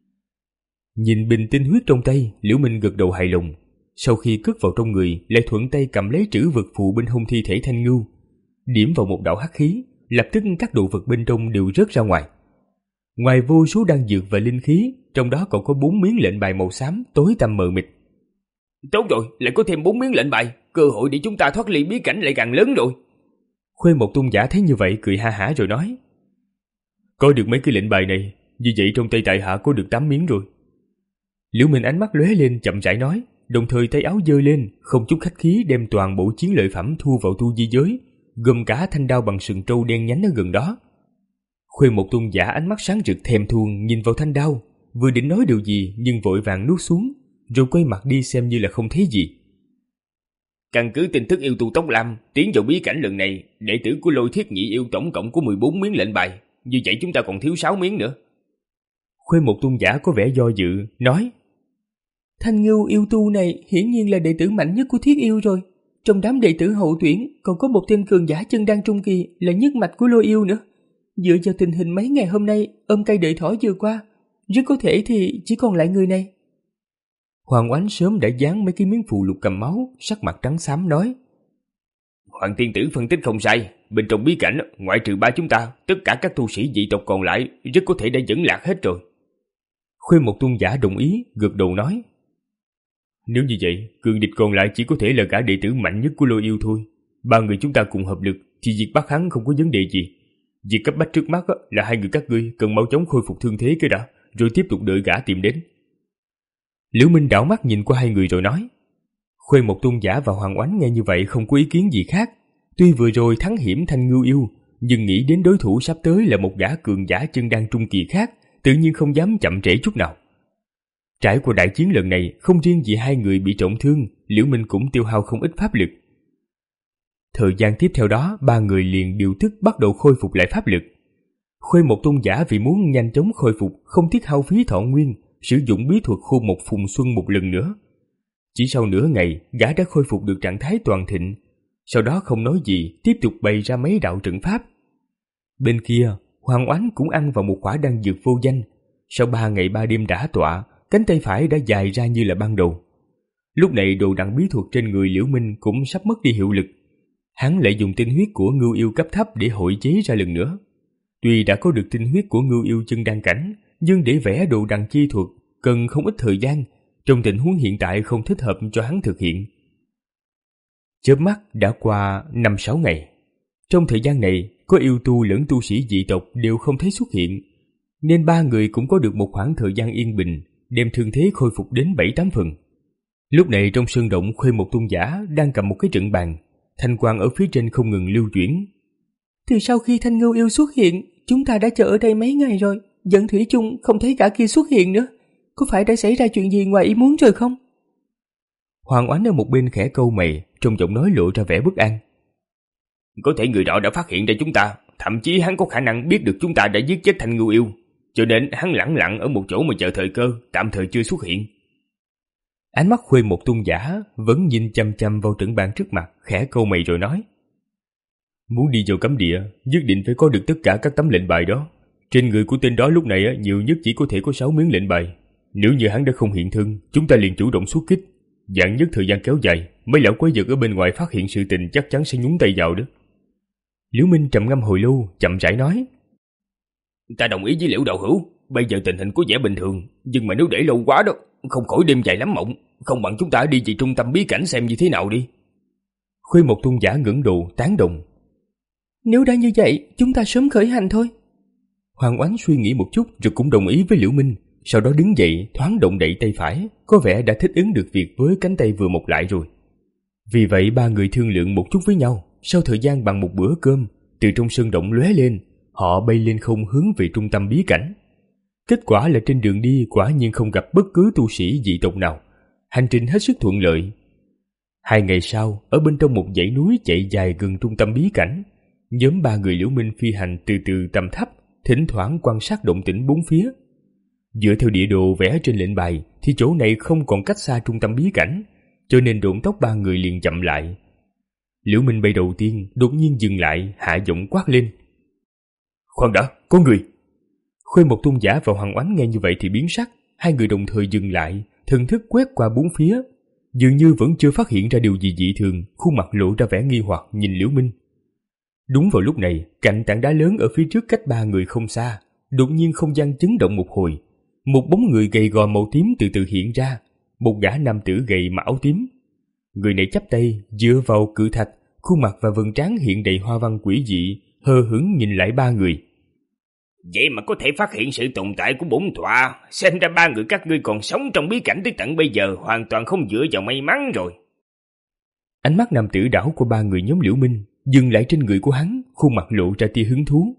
Nhìn bình tinh huyết trong tay, Liễu Minh gật đầu hài lòng. Sau khi cất vào trong người, lại thuận tay cầm lấy trữ vật phụ bên hông thi thể Thanh Ngưu, điểm vào một đạo hắc khí, lập tức các đồ vật bên trong đều rớt ra ngoài. Ngoài vô số đan dược và linh khí, trong đó còn có bốn miếng lệnh bài màu xám tối tăm mờ mịt. Tốt rồi, lại có thêm bốn miếng lệnh bài, cơ hội để chúng ta thoát ly bí cảnh lại càng lớn rồi. Khuê Một Tôn Giả thấy như vậy cười ha hả rồi nói: Có được mấy cái lệnh bài này, như vậy trong tay tại hạ có được tám miếng rồi. Liễu Minh ánh mắt lóe lên chậm rãi nói, đồng thời tay áo giơ lên, không chút khách khí đem toàn bộ chiến lợi phẩm thu vào tu di giới, gồm cả thanh đao bằng sừng trâu đen nhánh ở gần đó. Khuê Một Tôn Giả ánh mắt sáng rực thèm thuồng nhìn vào thanh đao, vừa định nói điều gì nhưng vội vàng nuốt xuống, rồi quay mặt đi xem như là không thấy gì. Căn cứ tin tức yêu tu Tóc Lam tiến vào bí cảnh lần này, đệ tử của Lôi Thiết Nhị Yêu tổng cộng có mười bốn miếng lệnh bài, như vậy chúng ta còn thiếu sáu miếng nữa. Khuê Một Tôn Giả có vẻ do dự, nói: Thanh Ngưu yêu tu này hiển nhiên là đệ tử mạnh nhất của Thiết Yêu rồi. Trong đám đệ tử hậu tuyển còn có một tên cường giả chân đan trung kỳ là nhất mạch của Lôi Yêu nữa. Dựa vào tình hình mấy ngày hôm nay ôm cây đợi thỏ vừa qua, rất có thể thì chỉ còn lại người này. Hoàng Oánh sớm đã dán mấy cái miếng phù lục cầm máu, sắc mặt trắng xám nói: Hoàng tiên tử phân tích không sai, bên trong bí cảnh ngoại trừ ba chúng ta, tất cả các tu sĩ dị tộc còn lại rất có thể đã dẫn lạc hết rồi. Khuê Một Tôn Giả đồng ý, gật đầu nói: Nếu như vậy, cường địch còn lại chỉ có thể là cả đệ tử mạnh nhất của Lôi Yêu thôi. Ba người chúng ta cùng hợp lực thì việc bắt hắn không có vấn đề gì. Việc cấp bách trước mắt là hai người các ngươi cần mau chóng khôi phục thương thế cái đã, rồi tiếp tục đợi gã tìm đến. Liễu Minh đảo mắt nhìn qua hai người rồi nói. Khuê Một Tôn Giả và Hoàng Oánh nghe như vậy không có ý kiến gì khác. Tuy vừa rồi thắng hiểm Thanh Ngưu Yêu, nhưng nghĩ đến đối thủ sắp tới là một gã cường giả chân đan trung kỳ khác, tự nhiên không dám chậm trễ chút nào. Trải qua đại chiến lần này, không riêng vì hai người bị trọng thương, Liễu Minh cũng tiêu hao không ít pháp lực. Thời gian tiếp theo đó, ba người liền điều tức bắt đầu khôi phục lại pháp lực. Khuê Một Tôn Giả vì muốn nhanh chóng khôi phục, không tiếc hao phí thọ nguyên, sử dụng bí thuật khô một phùng xuân một lần nữa. Chỉ sau nửa ngày, gã đã khôi phục được trạng thái toàn thịnh. Sau đó không nói gì, tiếp tục bày ra mấy đạo trận pháp. Bên kia, Hoàng Oánh cũng ăn vào một quả đan dược vô danh. Sau ba ngày ba đêm đả tọa, cánh tay phải đã dài ra như là ban đầu. Lúc này đồ đằng bí thuật trên người Liễu Minh cũng sắp mất đi hiệu lực. Hắn lại dùng tinh huyết của Ngưu Yêu cấp thấp để hội chế ra lần nữa. Tuy đã có được tinh huyết của Ngưu Yêu chân đan cảnh, nhưng để vẽ đồ đằng chi thuật cần không ít thời gian, trong tình huống hiện tại không thích hợp cho hắn thực hiện. Chớp mắt đã qua năm sáu ngày. Trong thời gian này, có yêu tu lẫn tu sĩ dị tộc đều không thấy xuất hiện, nên ba người cũng có được một khoảng thời gian yên bình, đem thương thế khôi phục đến bảy tám phần. Lúc này trong sơn động, Khuê Một Tôn Giả đang cầm một cái trận bàn, thanh quang ở phía trên không ngừng lưu chuyển. Từ sau khi Thanh Ngưu Yêu xuất hiện, chúng ta đã chờ ở đây mấy ngày rồi, vẫn thủy chung không thấy cả kia xuất hiện nữa. Có phải đã xảy ra chuyện gì ngoài ý muốn rồi không? Hoàng Oánh ở một bên khẽ câu mày, trong giọng nói lộ ra vẻ bất an. Có thể người đó đã phát hiện ra chúng ta, thậm chí hắn có khả năng biết được chúng ta đã giết chết Thanh Ngưu Yêu, cho nên hắn lẳng lặng ở một chỗ mà chờ thời cơ, tạm thời chưa xuất hiện. Ánh mắt Khuê Một Tôn Giả vẫn nhìn chăm chăm vào trận bàn trước mặt, khẽ câu mày rồi nói. Muốn đi vào cấm địa, nhất định phải có được tất cả các tấm lệnh bài đó. Trên người của tên đó lúc này nhiều nhất chỉ có thể có sáu miếng lệnh bài. Nếu như hắn đã không hiện thân, chúng ta liền chủ động xuất kích. Dạng nhất thời gian kéo dài, mấy lão quái vật ở bên ngoài phát hiện sự tình chắc chắn sẽ nhúng tay vào đó. Liễu Minh trầm ngâm hồi lâu, chậm rãi nói. Ta đồng ý với Liễu đạo hữu, bây giờ tình hình có vẻ bình thường, nhưng mà nếu để lâu quá đó, không khỏi đêm dài lắm mộng, không bằng chúng ta đi về trung tâm bí cảnh xem như thế nào đi. Khuê Một Tôn Giả ngẩng đầu tán đồng. Nếu đã như vậy, chúng ta sớm khởi hành thôi. Hoàng Oánh suy nghĩ một chút rồi cũng đồng ý với Liễu Minh, sau đó đứng dậy thoáng động đậy tay phải, có vẻ đã thích ứng được việc với cánh tay vừa mọc lại rồi. Vì vậy ba người thương lượng một chút với nhau, sau thời gian bằng một bữa cơm, từ trong sơn động lóe lên, họ bay lên không hướng về trung tâm bí cảnh. Kết quả là trên đường đi quả nhiên không gặp bất cứ tu sĩ dị tộc nào, hành trình hết sức thuận lợi. Hai ngày sau, ở bên trong một dãy núi chạy dài gần trung tâm bí cảnh, nhóm ba người Liễu Minh phi hành từ từ tầm thấp, thỉnh thoảng quan sát động tĩnh bốn phía. Dựa theo địa đồ vẽ trên lệnh bài thì chỗ này không còn cách xa trung tâm bí cảnh, cho nên độn tóc ba người liền chậm lại. Liễu Minh bay đầu tiên đột nhiên dừng lại, hạ giọng quát lên: "Khoan đã, có người!" Khuê Một Tôn Giả và Hoàng Oánh nghe như vậy thì biến sắc, hai người đồng thời dừng lại, thần thức quét qua bốn phía, dường như vẫn chưa phát hiện ra điều gì dị thường, khuôn mặt lộ ra vẻ nghi hoặc nhìn Liễu Minh. Đúng vào lúc này, cạnh tảng đá lớn ở phía trước cách ba người không xa, đột nhiên không gian chấn động một hồi, một bóng người gầy gò màu tím từ từ hiện ra, một gã nam tử gầy mà áo tím. Người này chắp tay dựa vào cự thạch, khuôn mặt và vầng trán hiện đầy hoa văn quỷ dị, hờ hững nhìn lại ba người. Vậy mà có thể phát hiện sự tồn tại của bổn tọa, xem ra ba người các ngươi còn sống trong bí cảnh tới tận bây giờ hoàn toàn không dựa vào may mắn rồi. Ánh mắt nam tử đảo của ba người nhóm Liễu Minh dừng lại trên người của hắn, khuôn mặt lộ ra tia hứng thú.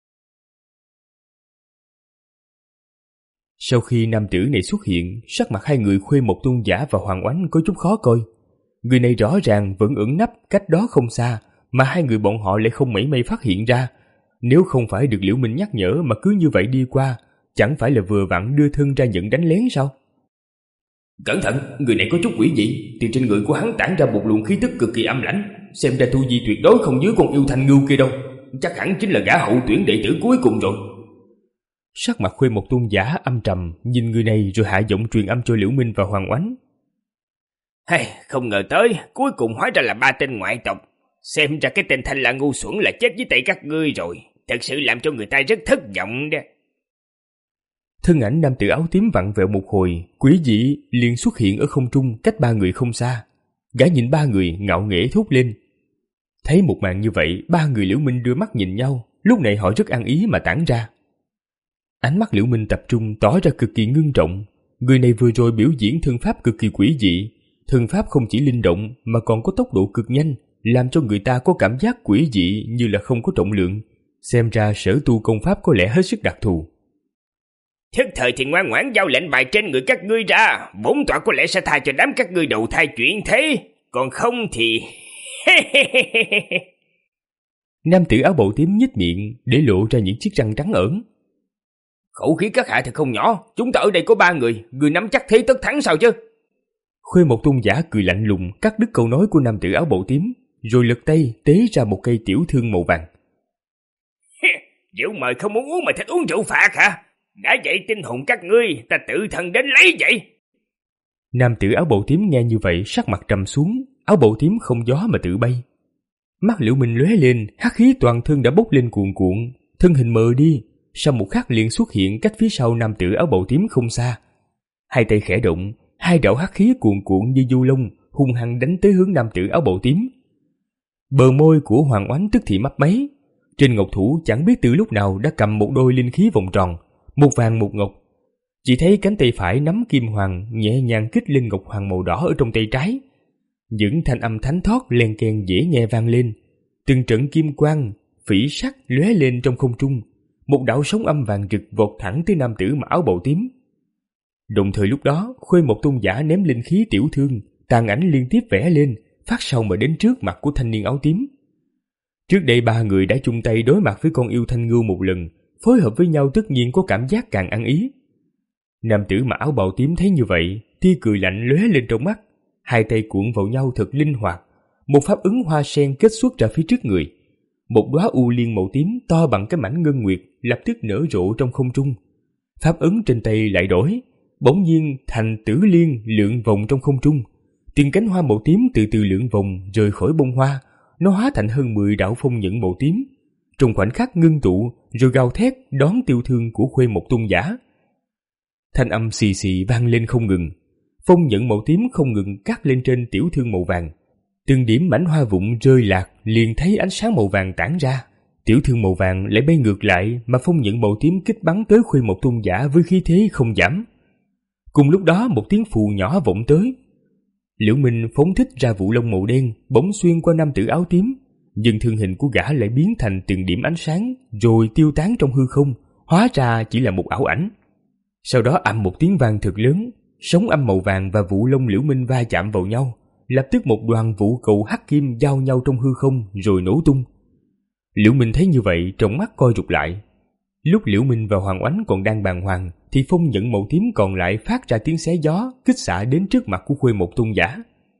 Sau khi nam tử này xuất hiện, sắc mặt hai người Khuê Một Tôn Giả và Hoàng Oánh có chút khó coi. Người này rõ ràng vẫn ẩn nấp cách đó không xa, mà hai người bọn họ lại không mảy may phát hiện ra. Nếu không phải được Liễu Minh nhắc nhở mà cứ như vậy đi qua, chẳng phải là vừa vặn đưa thân ra nhận đánh lén sao? Cẩn thận, người này có chút quỷ dị, từ trên người của hắn tản ra một luồng khí tức cực kỳ âm lãnh, xem ra tu vi tuyệt đối không dưới con yêu thanh ngưu kia đâu, chắc hẳn chính là gã hậu tuyển đệ tử cuối cùng rồi. Sắc mặt Khuê Một Tôn Giả âm trầm, nhìn người này rồi hạ giọng truyền âm cho Liễu Minh và Hoàng Oánh. Hay, không ngờ tới, cuối cùng hóa ra là ba tên ngoại tộc. Xem ra cái tên Thanh La ngu xuẩn là chết dưới tay các ngươi rồi, thật sự làm cho người ta rất thất vọng đó. Thân ảnh nam tử áo tím vặn vẹo một hồi, quỷ dị liền xuất hiện ở không trung cách ba người không xa. Gã nhìn ba người ngạo nghễ thốt lên. Thấy một màn như vậy, ba người Liễu Minh đưa mắt nhìn nhau, lúc này họ rất ăn ý mà tản ra. Ánh mắt Liễu Minh tập trung tỏ ra cực kỳ ngưng trọng. Người này vừa rồi biểu diễn thân pháp cực kỳ quỷ dị, thân pháp không chỉ linh động mà còn có tốc độ cực nhanh, làm cho người ta có cảm giác quỷ dị như là không có trọng lượng. Xem ra sở tu công pháp có lẽ hết sức đặc thù. Thức thời thì ngoan ngoãn giao lệnh bài trên người các ngươi ra, bổn tọa có lẽ sẽ tha cho đám các ngươi đầu thai chuyển thế, còn không thì... Nam tử áo bào tím nhếch miệng để lộ ra những chiếc răng trắng ẩn. Khẩu khí các hạ thật không nhỏ, chúng ta ở đây có ba người, người nắm chắc thế tất thắng sao chứ? Khuê Một Tôn Giả cười lạnh lùng cắt đứt câu nói của nam tử áo bào tím, rồi lật tay tế ra một cây tiểu thương màu vàng. Rượu mời không muốn uống mà thích uống rượu phạt hả? Đã vậy tinh hồn các ngươi, ta tự thân đến lấy vậy. Nam tử áo bào tím nghe như vậy sắc mặt trầm xuống, áo bào tím không gió mà tự bay. Mắt Liễu Minh lóe lên, hắc khí toàn thân đã bốc lên cuồn cuộn, thân hình mờ đi, sau một khắc liền xuất hiện cách phía sau nam tử áo bào tím không xa. Hai tay khẽ động, hai đạo hắc khí cuồn cuộn như du long hung hăng đánh tới hướng nam tử áo bào tím. Bờ môi của Hoàng Oánh tức thì mấp máy, trên ngọc thủ chẳng biết từ lúc nào đã cầm một đôi linh khí vòng tròn, một vàng một ngọc. Chỉ thấy cánh tay phải nắm kim hoàng nhẹ nhàng kích lên ngọc hoàng màu đỏ ở trong tay trái. Những thanh âm thánh thót len keng dễ nghe vang lên, từng trận kim quang phỉ sắc lóe lên trong không trung, một đạo sóng âm vàng rực vọt thẳng tới nam tử mặc áo bào tím. Đồng thời lúc đó, Khuê Một Tôn Giả ném linh khí tiểu thương, tàn ảnh liên tiếp vẽ lên, phát sau mà đến trước mặt của thanh niên áo tím. Trước đây ba người đã chung tay đối mặt với con yêu thanh ngưu một lần, phối hợp với nhau tất nhiên có cảm giác càng ăn ý. Nam tử mặc áo bào tím thấy như vậy, tia cười lạnh lóe lên trong mắt, hai tay cuộn vào nhau thật linh hoạt, một pháp ứng hoa sen kết xuất ra phía trước người. Một đóa u liên màu tím to bằng cái mảnh ngân nguyệt lập tức nở rộ trong không trung. Pháp ấn trên tay lại đổi, bỗng nhiên thành tử liên lượn vòng trong không trung. Từng cánh hoa màu tím từ từ lượn vòng rời khỏi bông hoa, nó hóa thành hơn mười đạo phong nhẫn màu tím, trong khoảnh khắc ngưng tụ rồi gào thét đón tiêu thương của Khuê Một Tôn Giả. Thanh âm xì xì vang lên không ngừng, phong nhẫn màu tím không ngừng cắt lên trên tiểu thương màu vàng. Từng điểm mảnh hoa vụn rơi lạc liền thấy ánh sáng màu vàng tản ra, tiểu thương màu vàng lại bay ngược lại mà phong nhẫn màu tím kích bắn tới Khuê Một Tôn Giả với khí thế không giảm. Cùng lúc đó một tiếng phù nhỏ vọng tới. Liễu Minh phóng thích ra vụ lông màu đen bỗng xuyên qua nam tử áo tím, nhưng thân hình của gã lại biến thành từng điểm ánh sáng rồi tiêu tán trong hư không, hóa ra chỉ là một ảo ảnh. Sau đó ầm một tiếng vang thật lớn, sóng âm màu vàng và vụ lông Liễu Minh va chạm vào nhau, lập tức một đoàn vũ cầu hắc kim giao nhau trong hư không rồi nổ tung. Liễu Minh thấy như vậy trong mắt coi rụt lại. Lúc Liễu Minh và Hoàng Oánh còn đang bàng hoàng thì phong nhẫn màu tím còn lại phát ra tiếng xé gió kích xạ đến trước mặt của Khuê Một Tôn Giả.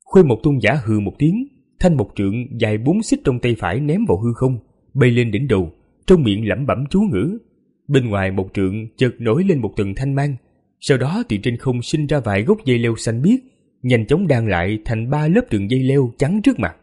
Khuê Mộc Tôn giả hừ một tiếng, thanh mộc trượng dài bốn xích trong tay phải ném vào hư không, bay lên đỉnh đầu, trong miệng lẩm bẩm chú ngữ. Bên ngoài mộc trượng chợt nổi lên một tầng thanh mang, sau đó từ trên không sinh ra vài gốc dây leo xanh biếc, nhanh chóng đan lại thành ba lớp tường dây leo chắn trước mặt.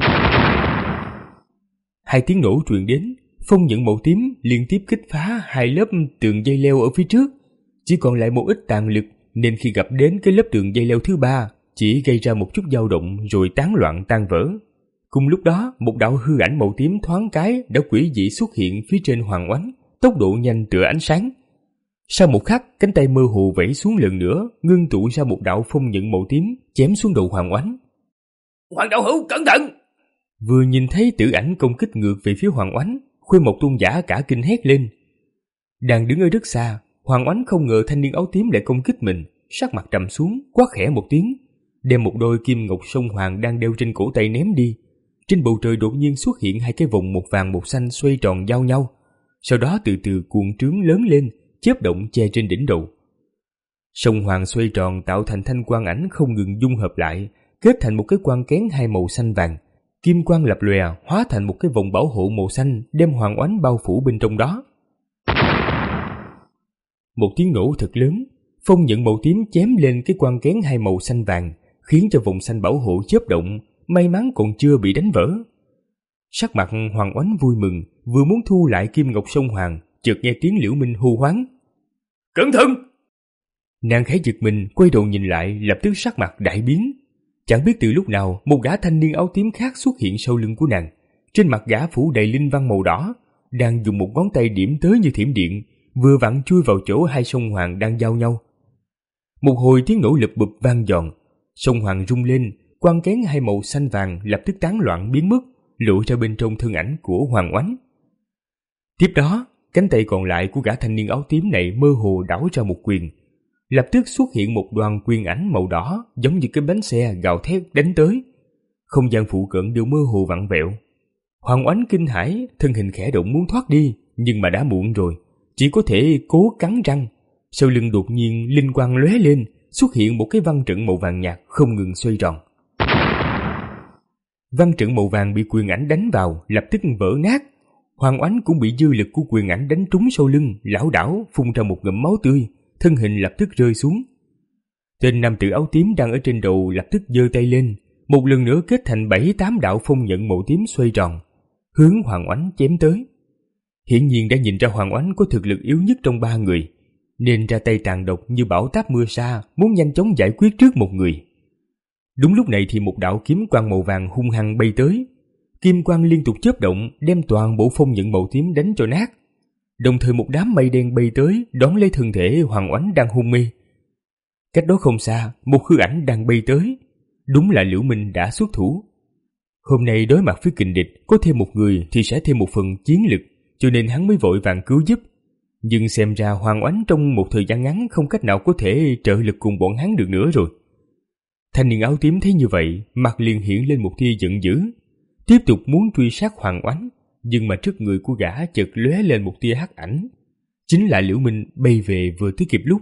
Hai tiếng nổ truyền đến, phong nhận màu tím liên tiếp kích phá hai lớp tường dây leo ở phía trước, chỉ còn lại một ít tàn lực, nên khi gặp đến cái lớp tường dây leo thứ ba, chỉ gây ra một chút dao động rồi tán loạn tan vỡ. Cùng lúc đó, một đạo hư ảnh màu tím thoáng cái đã quỷ dị xuất hiện phía trên Hoàng Oánh, tốc độ nhanh tựa ánh sáng. Sau một khắc, cánh tay mơ hồ vẫy xuống lần nữa, ngưng tụ ra một đạo phong nhận màu tím chém xuống đầu Hoàng Oánh. Hoàng đạo hữu, cẩn thận! Vừa nhìn thấy tử ảnh công kích ngược về phía Hoàng Oánh, Khuê Mộc Tôn giả cả kinh hét lên. Đang đứng ở rất xa, Hoàng Oánh không ngờ thanh niên áo tím lại công kích mình, sắc mặt trầm xuống, quát khẽ một tiếng, đem một đôi kim ngọc sông hoàng đang đeo trên cổ tay ném đi. Trên bầu trời đột nhiên xuất hiện hai cái vòng một vàng một xanh xoay tròn giao nhau, sau đó từ từ cuộn trướng lớn lên, chớp động che trên đỉnh đầu. Sông hoàng xoay tròn tạo thành thanh quang ảnh không ngừng dung hợp lại, kết thành một cái quang kén hai màu xanh vàng. Kim quang lập lòe hóa thành một cái vòng bảo hộ màu xanh đem Hoàng Oánh bao phủ bên trong đó. Một tiếng nổ thật lớn, phong nhận màu tím chém lên cái quang kén hai màu xanh vàng, khiến cho vòng xanh bảo hộ chớp động, may mắn còn chưa bị đánh vỡ. Sắc mặt Hoàng Oánh vui mừng, vừa muốn thu lại kim ngọc sông hoàng, chợt nghe tiếng Liễu Minh hô hoáng. Cẩn thận! Nàng khẽ giật mình, quay đầu nhìn lại, lập tức sắc mặt đại biến. Chẳng biết từ lúc nào, một gã thanh niên áo tím khác xuất hiện sau lưng của nàng. Trên mặt gã phủ đầy linh văn màu đỏ, đang dùng một ngón tay điểm tới như thiểm điện, vừa vặn chui vào chỗ hai sông hoàng đang giao nhau. Một hồi tiếng nổ lụp bụp vang dọn, sông hoàng rung lên, quang kén hai màu xanh vàng lập tức tán loạn biến mất, lộ ra bên trong thân ảnh của Hoàng Oánh. Tiếp đó, cánh tay còn lại của gã thanh niên áo tím này mơ hồ đảo ra một quyền, lập tức xuất hiện một đoàn quyền ảnh màu đỏ giống như cái bánh xe gào thét đánh tới. Không gian phụ cận đều mơ hồ vặn vẹo. Hoàng Oánh kinh hãi, thân hình khẽ động muốn thoát đi, nhưng mà đã muộn rồi, chỉ có thể cố cắn răng. Sau lưng đột nhiên linh quang lóe lên, xuất hiện một cái văn trận màu vàng nhạt không ngừng xoay tròn. Văn trận màu vàng bị quyền ảnh đánh vào, lập tức vỡ nát. Hoàng Oánh cũng bị dư lực của quyền ảnh đánh trúng sau lưng, lảo đảo phun ra một ngụm máu tươi, thân hình lập tức rơi xuống. Tên nam tử áo tím đang ở trên đầu lập tức giơ tay lên, một lần nữa kết thành bảy tám đạo phong nhận màu tím xoay tròn, hướng Hoàng Oánh chém tới. Hiển nhiên đã nhìn ra Hoàng Oánh có thực lực yếu nhất trong ba người, nên ra tay tàn độc như bão táp mưa sa, muốn nhanh chóng giải quyết trước một người. Đúng lúc này thì một đạo kiếm quang màu vàng hung hăng bay tới, kim quang liên tục chớp động, đem toàn bộ phong nhận màu tím đánh cho nát. Đồng thời một đám mây đen bay tới đón lấy thân thể Hoàng Oánh đang hôn mê. Cách đó không xa, một hư ảnh đang bay tới, đúng là Liễu Minh đã xuất thủ. Hôm nay đối mặt với kình địch, có thêm một người thì sẽ thêm một phần chiến lực, cho nên hắn mới vội vàng cứu giúp. Nhưng xem ra Hoàng Oánh trong một thời gian ngắn không cách nào có thể trợ lực cùng bọn hắn được nữa rồi. Thanh niên áo tím thấy như vậy, mặt liền hiện lên một tia giận dữ, tiếp tục muốn truy sát Hoàng Oánh, nhưng mà trước người của gã chợt lóe lên một tia hắc ảnh, chính là Liễu Minh bay về vừa tới kịp lúc.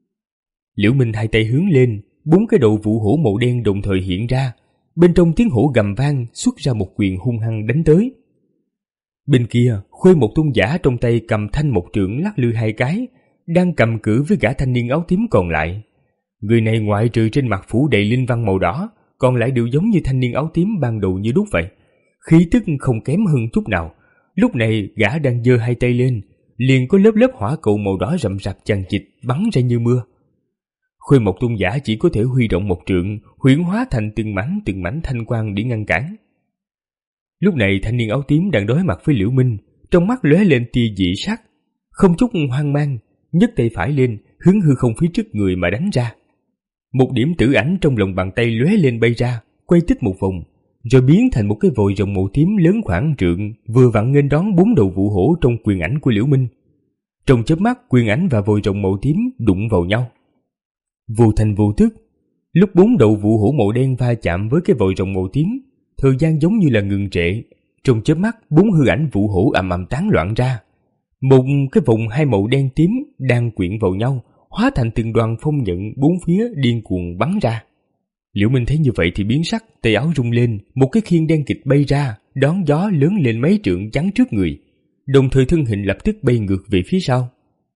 Liễu Minh hai tay hướng lên, bốn cái đầu vũ hổ màu đen đồng thời hiện ra, bên trong tiếng hổ gầm vang xuất ra một quyền hung hăng đánh tới. Bên kia, Khuê Mộc Tôn giả trong tay cầm thanh mộc trượng lắc lư hai cái, đang cầm cự với gã thanh niên áo tím còn lại. Người này ngoại trừ trên mặt phủ đầy linh văn màu đỏ, còn lại đều giống như thanh niên áo tím ban đầu như đúc vậy, khí tức không kém hơn chút nào. Lúc này gã đang giơ hai tay lên, liền có lớp lớp hỏa cầu màu đỏ rậm rạp chằng chịt bắn ra như mưa. Khuê Mộc Tôn giả chỉ có thể huy động một trượng, huyễn hóa thành từng mảnh từng mảnh thanh quang để ngăn cản. Lúc này thanh niên áo tím đang đối mặt với Liễu Minh, trong mắt lóe lên tia dị sắc, không chút hoang mang, nhấc tay phải lên, hướng hư không phía trước người mà đánh ra. Một điểm tử ảnh trong lòng bàn tay lóe lên bay ra, quay tích một vòng, rồi biến thành một cái vòi rồng màu tím lớn khoảng trượng, vừa vặn nghênh đón bốn đầu vũ hổ trong quyền ảnh của Liễu Minh. Trong chớp mắt, quyền ảnh và vòi rồng màu tím đụng vào nhau. Vô thành vô tức, lúc bốn đầu vũ hổ màu đen va chạm với cái vòi rồng màu tím, thời gian giống như là ngừng trệ. Trong chớp mắt, bốn hư ảnh vũ hổ ầm ầm tán loạn ra. Một cái vòng hai màu đen tím đang quyện vào nhau, hóa thành từng đoàn phong nhận bốn phía điên cuồng bắn ra. Liễu Minh thấy như vậy thì biến sắc, tay áo rung lên, một cái khiên đen kịt bay ra, đón gió lớn lên mấy trượng chắn trước người, đồng thời thân hình lập tức bay ngược về phía sau.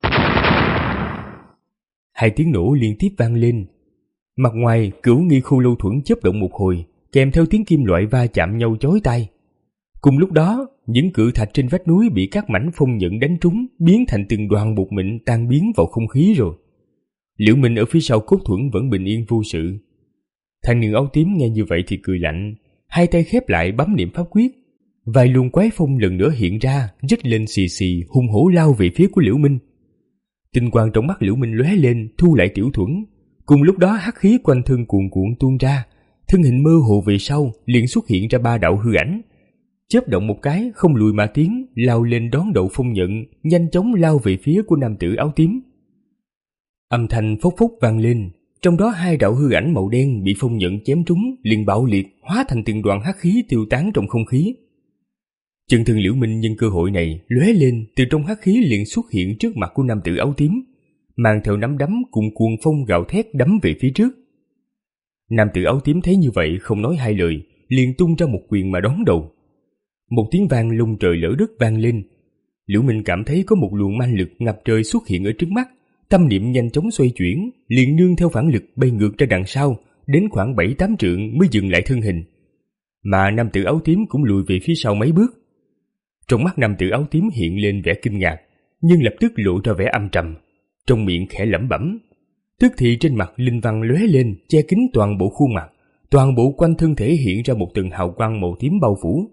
Hai tiếng nổ liên tiếp vang lên. Mặt ngoài, Cửu Nghi Khô Lâu Thuẫn chớp động một hồi, kèm theo tiếng kim loại va chạm nhau chói tai. Cùng lúc đó, những cự thạch trên vách núi bị các mảnh phong nhận đánh trúng, biến thành từng đoàn bột mịn tan biến vào không khí rồi. Liễu Minh ở phía sau cốt thuẫn vẫn bình yên vô sự. Thanh niên áo tím nghe như vậy thì cười lạnh, hai tay khép lại bấm niệm pháp quyết. Vài luồng quái phong lần nữa hiện ra, rít lên xì xì, hung hổ lao về phía của Liễu Minh. Tinh quang trong mắt Liễu Minh lóe lên, thu lại tiểu thuẫn. Cùng lúc đó hắc khí quanh thân cuồn cuộn tuôn ra, thân hình mơ hồ về sau liền xuất hiện ra ba đạo hư ảnh. Chớp động một cái, không lùi mà tiến, lao lên đón đậu phong nhận, nhanh chóng lao về phía của nam tử áo tím. Âm thanh phốc phốc vang lên, trong đó hai đạo hư ảnh màu đen bị phong nhận chém trúng, liền bạo liệt, hóa thành từng đoàn hắc khí tiêu tán trong không khí. Chân thân Liễu Minh nhân cơ hội này lóe lên, từ trong hắc khí liền xuất hiện trước mặt của nam tử áo tím, mang theo nắm đấm cùng cuồng phong gào thét đấm về phía trước. Nam tử áo tím thấy như vậy không nói hai lời, liền tung ra một quyền mà đón đầu. Một tiếng vang lung trời lỡ đất vang lên. Liễu Minh cảm thấy có một luồng manh lực ngập trời xuất hiện ở trước mắt, tâm niệm nhanh chóng xoay chuyển, liền nương theo phản lực bay ngược ra đằng sau, đến khoảng bảy tám trượng mới dừng lại thân hình. Mà nam tử áo tím cũng lùi về phía sau mấy bước. Trong mắt nam tử áo tím hiện lên vẻ kinh ngạc, nhưng lập tức lộ ra vẻ âm trầm, trong miệng khẽ lẩm bẩm. Tức thì trên mặt linh văn lóe lên, che kín toàn bộ khuôn mặt, toàn bộ quanh thân thể hiện ra một tầng hào quang màu tím bao phủ.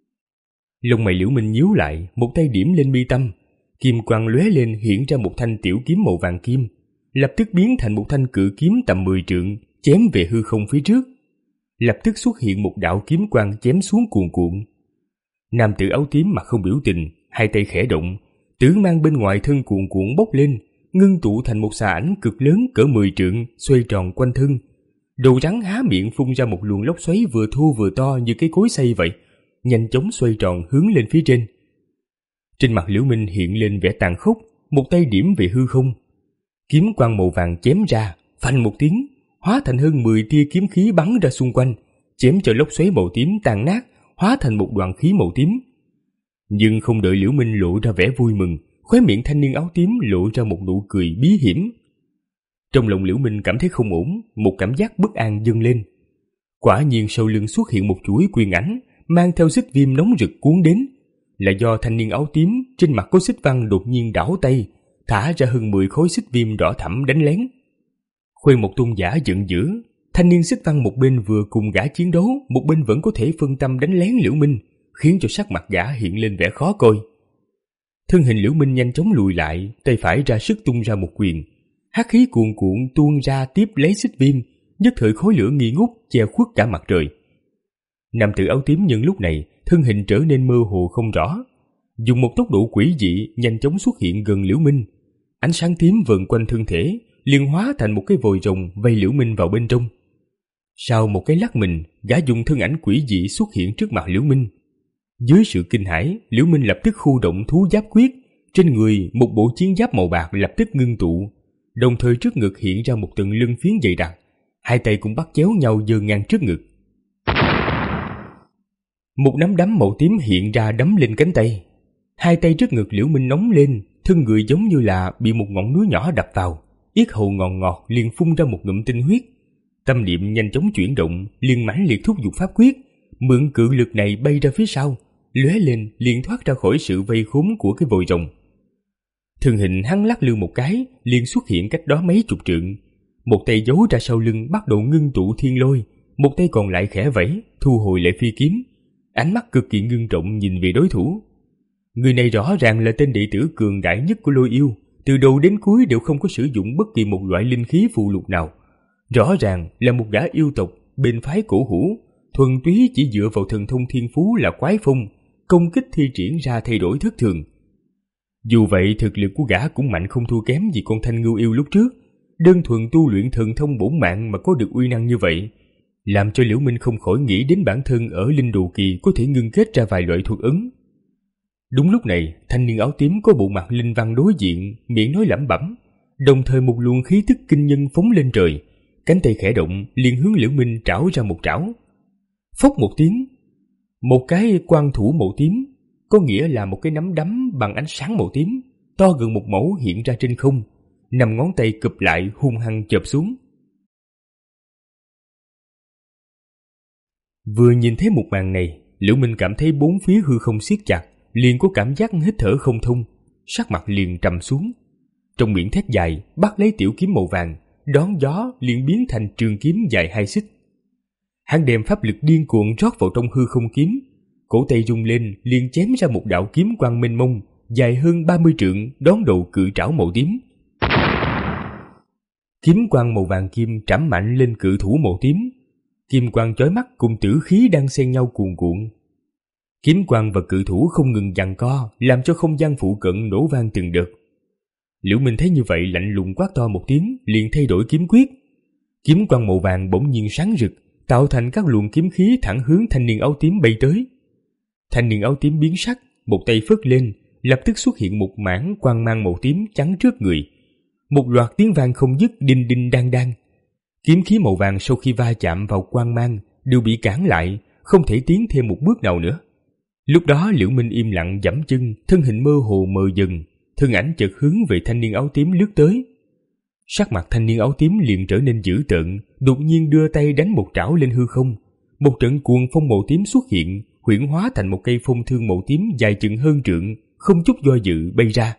Lông mày Liễu Minh nhíu lại, một tay điểm lên mi tâm, kim quang lóe lên hiện ra một thanh tiểu kiếm màu vàng kim, lập tức biến thành một thanh cự kiếm tầm mười trượng, chém về hư không phía trước. Lập tức xuất hiện một đạo kiếm quang chém xuống cuồn cuộn. Nam tử áo tím mặt không biểu tình, hai tay khẽ động, tử mang bên ngoài thân cuồn cuộn bốc lên, ngưng tụ thành một xà ảnh cực lớn cỡ mười trượng, xoay tròn quanh thân. Đầu rắn há miệng phun ra một luồng lốc xoáy vừa thô vừa to như cái cối xay vậy, nhanh chóng xoay tròn hướng lên phía trên. Trên mặt Liễu Minh hiện lên vẻ tàn khốc, một tay điểm về hư không. Kiếm quang màu vàng chém ra, phanh một tiếng, hóa thành hơn mười tia kiếm khí bắn ra xung quanh, chém cho lốc xoáy màu tím tan nát, hóa thành một đoàn khí màu tím. Nhưng không đợi Liễu Minh lộ ra vẻ vui mừng, khóe miệng thanh niên áo tím lộ ra một nụ cười bí hiểm. Trong lòng Liễu Minh cảm thấy không ổn, một cảm giác bất an dâng lên. Quả nhiên sau lưng xuất hiện một chuỗi quyền ảnh, mang theo xích viêm nóng rực cuốn đến, là do thanh niên áo tím trên mặt có xích văn đột nhiên đảo tay, thả ra hơn mười khối xích viêm đỏ thẫm đánh lén. Khuê một tôn giả giận dữ, thanh niên xích văn một bên vừa cùng gã chiến đấu, một bên vẫn có thể phân tâm đánh lén Liễu Minh, khiến cho sắc mặt gã hiện lên vẻ khó coi. Thân hình Liễu Minh nhanh chóng lùi lại, tay phải ra sức tung ra một quyền, hắc khí cuồn cuộn tuôn ra tiếp lấy xích viêm, nhất thời khối lửa nghi ngút che khuất cả mặt trời. Nam tử áo tím nhân lúc này thân hình trở nên mơ hồ không rõ, dùng một tốc độ quỷ dị nhanh chóng xuất hiện gần Liễu Minh. Ánh sáng tím vờn quanh thân thể, liền hóa thành một cái vòi rồng vây Liễu Minh vào bên trong. Sau một cái lắc mình, gã dùng thân ảnh quỷ dị xuất hiện trước mặt Liễu Minh. Dưới sự kinh hãi, Liễu Minh lập tức khu động thú giáp quyết, trên người một bộ chiến giáp màu bạc lập tức ngưng tụ, đồng thời trước ngực hiện ra một tầng lưng phiến dày đặc, hai tay cũng bắt chéo nhau giơ ngang trước ngực. Một nắm đấm màu tím hiện ra đấm lên cánh tay. Hai tay trước ngực Liễu Minh nóng lên, thân người giống như là bị một ngọn núi nhỏ đập vào, yết hầu ngọt ngọt liền phun ra một ngụm tinh huyết. Tâm niệm nhanh chóng chuyển động, liền mãnh liệt thúc giục pháp quyết, mượn cự lực này bay ra phía sau, lóe lên liền thoát ra khỏi sự vây khốn của cái vòi rồng. Thân hình hắn lắc lư một cái, liền xuất hiện cách đó mấy chục trượng. Một tay giấu ra sau lưng bắt đầu ngưng tụ thiên lôi, một tay còn lại khẽ vẫy, thu hồi lại phi kiếm. Ánh mắt cực kỳ ngưng trọng nhìn về đối thủ. Người này rõ ràng là tên đệ tử cường đại nhất của Lôi Yêu, từ đầu đến cuối đều không có sử dụng bất kỳ một loại linh khí phụ lục nào. Rõ ràng là một gã yêu tộc bên phái cổ hủ, thuần túy chỉ dựa vào thần thông thiên phú là quái phong, công kích thi triển ra thay đổi thất thường. Dù vậy thực lực của gã cũng mạnh không thua kém gì con Thanh Ngưu Yêu lúc trước, đơn thuần tu luyện thần thông bổn mạng mà có được uy năng như vậy, làm cho Liễu Minh không khỏi nghĩ đến bản thân ở linh đồ kỳ có thể ngưng kết ra vài loại thuật ấn. Đúng lúc này, thanh niên áo tím có bộ mặt linh văn đối diện, miệng nói lẩm bẩm, đồng thời một luồng khí tức kinh nhân phóng lên trời, cánh tay khẽ động liền hướng Liễu Minh trảo ra một trảo. Phốc một tiếng, một cái quang thủ màu tím, có nghĩa là một cái nắm đấm bằng ánh sáng màu tím, to gần một mẫu hiện ra trên không, năm ngón tay cụp lại hung hăng chộp xuống. Vừa nhìn thấy một màn này, Liễu Minh cảm thấy bốn phía hư không siết chặt, liền có cảm giác hít thở không thông, sắc mặt liền trầm xuống. Trong miệng thét dài, bắt lấy tiểu kiếm màu vàng, đón gió liền biến thành trường kiếm dài hai xích. Hắn đem pháp lực điên cuồng rót vào trong hư không kiếm, cổ tay rung lên liền chém ra một đạo kiếm quang mênh mông, dài hơn ba mươi trượng, đón đầu cự trảo màu tím. Kiếm quang màu vàng kim trảm mạnh lên cự thủ màu tím, kim quang chói mắt cùng tử khí đang xen nhau cuồn cuộn. Kiếm quang và cự thủ không ngừng giằng co, làm cho không gian phụ cận nổ vang từng đợt. Liễu Minh thấy như vậy lạnh lùng quát to một tiếng, liền thay đổi kiếm quyết. Kiếm quang màu vàng bỗng nhiên sáng rực, tạo thành các luồng kiếm khí thẳng hướng thanh niên áo tím bay tới. Thanh niên áo tím biến sắc, một tay phất lên, lập tức xuất hiện một mảng quang mang màu tím chắn trước người. Một loạt tiếng vang không dứt đinh đinh đang đang. Kiếm khí màu vàng sau khi va chạm vào quang mang đều bị cản lại, không thể tiến thêm một bước nào nữa. Lúc đó Liễu Minh im lặng giẫm chân, thân hình mơ hồ mờ dần, thân ảnh chợt hướng về thanh niên áo tím lướt tới. Sắc mặt thanh niên áo tím liền trở nên dữ tợn, đột nhiên đưa tay đánh một trảo lên hư không. Một trận cuồng phong màu tím xuất hiện, huyễn hóa thành một cây phong thương màu tím dài chừng hơn trượng, không chút do dự bay ra.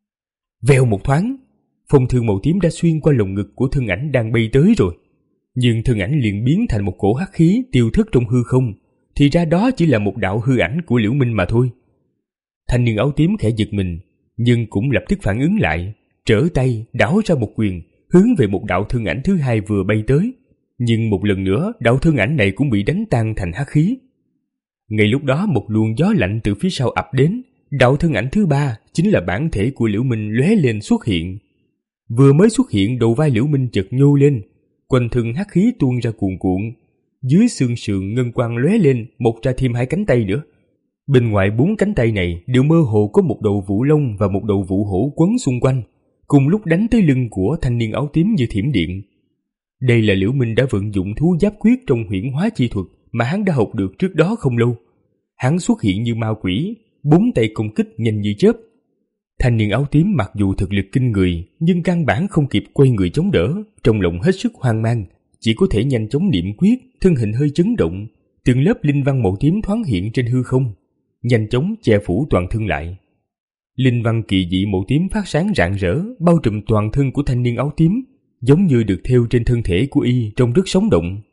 Vèo một thoáng, phong thương màu tím đã xuyên qua lồng ngực của thân ảnh đang bay tới rồi. Nhưng thân ảnh liền biến thành một cổ hắc khí tiêu thất trong hư không, thì ra đó chỉ là một đạo hư ảnh của Liễu Minh mà thôi. Thanh niên áo tím khẽ giật mình, nhưng cũng lập tức phản ứng lại, trở tay đảo ra một quyền, hướng về một đạo thân ảnh thứ hai vừa bay tới. Nhưng một lần nữa, đạo thân ảnh này cũng bị đánh tan thành hắc khí. Ngay lúc đó một luồng gió lạnh từ phía sau ập đến, đạo thân ảnh thứ ba chính là bản thể của Liễu Minh lóe lên xuất hiện. Vừa mới xuất hiện, đầu vai Liễu Minh chợt nhô lên, quanh thân hắc khí tuôn ra cuồn cuộn, dưới xương sườn ngân quang lóe lên, mọc ra thêm hai cánh tay nữa. Bên ngoài bốn cánh tay này đều mơ hồ có một đầu vũ long và một đầu vũ hổ quấn xung quanh, cùng lúc đánh tới lưng của thanh niên áo tím như thiểm điện. Đây là Liễu Minh đã vận dụng thú giáp quyết trong huyễn hóa chi thuật mà hắn đã học được trước đó không lâu. Hắn xuất hiện như ma quỷ, bốn tay công kích nhanh như chớp. Thanh niên áo tím mặc dù thực lực kinh người, nhưng căn bản không kịp quay người chống đỡ, trong lòng hết sức hoang mang, chỉ có thể nhanh chóng niệm quyết, thân hình hơi chấn động, từng lớp linh văn màu tím thoáng hiện trên hư không, nhanh chóng che phủ toàn thân lại. Linh văn kỳ dị màu tím phát sáng rạng rỡ, bao trùm toàn thân của thanh niên áo tím, giống như được thêu trên thân thể của y trông rất sống động.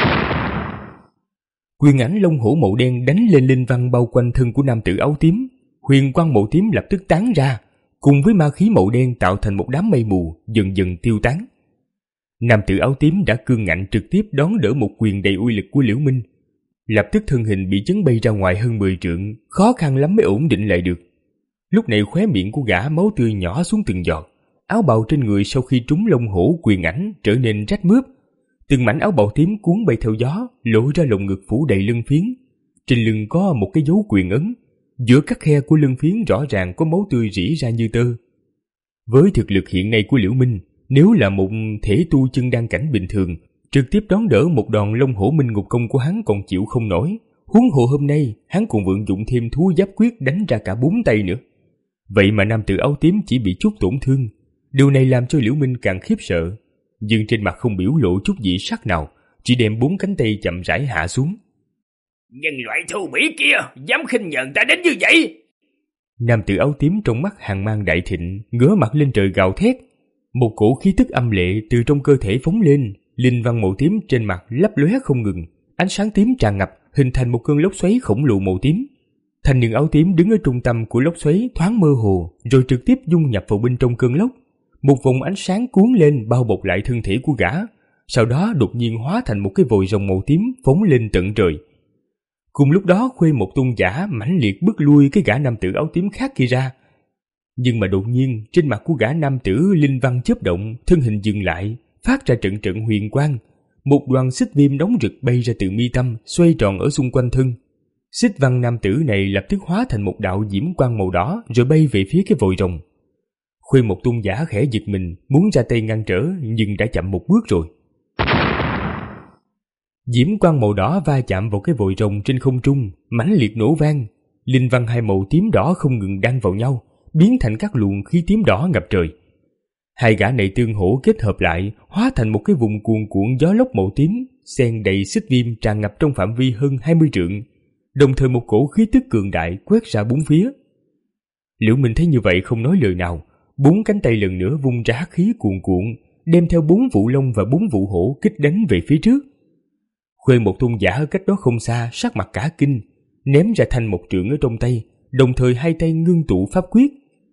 Quyền ảnh long hổ màu đen đánh lên linh văn bao quanh thân của nam tử áo tím, huyền quang màu tím lập tức tán ra, cùng với ma khí màu đen tạo thành một đám mây mù dần dần tiêu tán. Nam tử áo tím đã cương ngạnh trực tiếp đón đỡ một quyền đầy uy lực của Liễu Minh, lập tức thân hình bị chấn bay ra ngoài hơn mười trượng, khó khăn lắm mới ổn định lại được. Lúc này khóe miệng của gã máu tươi nhỏ xuống từng giọt, áo bào trên người sau khi trúng long hổ quyền ảnh trở nên rách mướp, từng mảnh áo bào tím cuốn bay theo gió, lộ ra lồng ngực phủ đầy lưng phiến. Trên lưng có một cái dấu quyền ấn, giữa các khe của lưng phiến rõ ràng có máu tươi rỉ ra như tơ. Với thực lực hiện nay của Liễu Minh, nếu là một thể tu chân đan cảnh bình thường, trực tiếp đón đỡ một đòn long hổ minh ngục công của hắn còn chịu không nổi, huống hồ hôm nay hắn còn vận dụng thêm thú giáp quyết đánh ra cả bốn tay nữa. Vậy mà nam tử áo tím chỉ bị chút tổn thương, điều này làm cho Liễu Minh càng khiếp sợ, nhưng trên mặt không biểu lộ chút dị sắc nào, chỉ đem bốn cánh tay chậm rãi hạ xuống. Nhân loại thô bỉ kia, dám khinh nhờn ta đến như vậy! Nam tử áo tím trong mắt hàn mang đại thịnh, ngửa mặt lên trời gào thét. Một cổ khí tức âm lệ từ trong cơ thể phóng lên, linh văn màu tím trên mặt lấp lóe không ngừng, ánh sáng tím tràn ngập, hình thành một cơn lốc xoáy khổng lồ màu tím. Thanh niên áo tím đứng ở trung tâm của lốc xoáy thoáng mơ hồ, rồi trực tiếp dung nhập vào bên trong cơn lốc. Một vòng ánh sáng cuốn lên bao bọc lại thân thể của gã, sau đó đột nhiên hóa thành một cái vòi rồng màu tím phóng lên tận trời. Cùng lúc đó Khuê Một Tôn giả mãnh liệt bức lui cái gã nam tử áo tím khác kia ra. Nhưng mà đột nhiên trên mặt của gã nam tử linh văn chớp động, thân hình dừng lại, phát ra trận trận huyền quang. Một đoàn xích viêm nóng rực bay ra từ mi tâm, xoay tròn ở xung quanh thân. Xích văn nam tử này lập tức hóa thành một đạo diễm quang màu đỏ rồi bay về phía cái vòi rồng. Khuê Một Tôn giả khẽ giật mình, muốn ra tay ngăn trở nhưng đã chậm một bước rồi. Diễm quang màu đỏ va chạm vào cái vòi rồng trên không trung, mãnh liệt nổ vang. Linh văn hai màu tím đỏ không ngừng đan vào nhau, biến thành các luồng khí tím đỏ ngập trời. Hai gã này tương hỗ kết hợp lại, hóa thành một cái vùng cuồn cuộn gió lốc màu tím, xen đầy xích viêm tràn ngập trong phạm vi hơn hai mươi trượng. Đồng thời một cổ khí tức cường đại quét ra bốn phía. Liễu Minh thấy như vậy không nói lời nào, bốn cánh tay lần nữa vung ra hắc khí cuồn cuộn, đem theo bốn vụ long và bốn vụ hổ kích đánh về phía trước. Khuê một tôn giả ở cách đó không xa sắc mặt cả kinh, ném ra thanh mộc trượng ở trong tay, đồng thời hai tay ngưng tụ pháp quyết.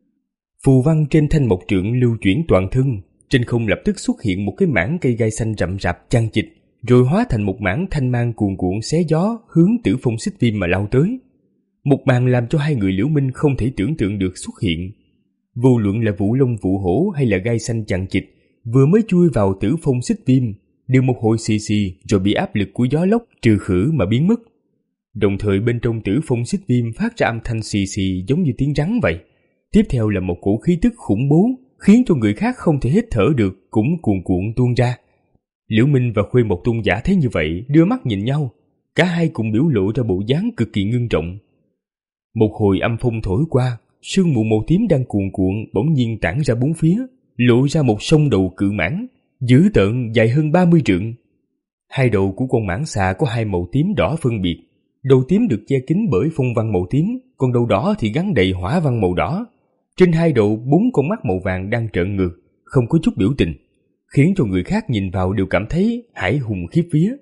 Phù văn trên thanh mộc trượng lưu chuyển toàn thân, trên không lập tức xuất hiện một cái mảng cây gai xanh rậm rạp chằng chịt, rồi hóa thành một mảng thanh mang cuồn cuộn xé gió hướng Tử Phong xích viêm mà lao tới. Một màn làm cho hai người Liễu Minh không thể tưởng tượng được xuất hiện. Vô luận là vũ long vụ hổ hay là gai xanh chằng chịt, vừa mới chui vào Tử Phong xích viêm, đều một hồi xì xì rồi bị áp lực của gió lốc trừ khử mà biến mất. Đồng thời bên trong Tử Phong xích viêm phát ra âm thanh xì xì giống như tiếng rắn vậy. Tiếp theo là một cổ khí tức khủng bố, khiến cho người khác không thể hít thở được cũng cuồn cuộn tuôn ra. Liễu Minh và Khuê Một Tôn giả thấy như vậy, đưa mắt nhìn nhau, cả hai cùng biểu lộ ra bộ dáng cực kỳ ngưng trọng. Một hồi âm phong thổi qua, sương mù màu tím đang cuồn cuộn bỗng nhiên tản ra bốn phía, lộ ra một sông đầu cự mãng, dữ tợn dài hơn ba mươi trượng. Hai đầu của con mãng xà có hai màu tím đỏ phân biệt, đầu tím được che kín bởi phong văn màu tím, còn đầu đỏ thì gắn đầy hỏa văn màu đỏ. Trên hai đầu bốn con mắt màu vàng đang trợn ngược, không có chút biểu tình, khiến cho người khác nhìn vào đều cảm thấy hãi hùng khiếp vía.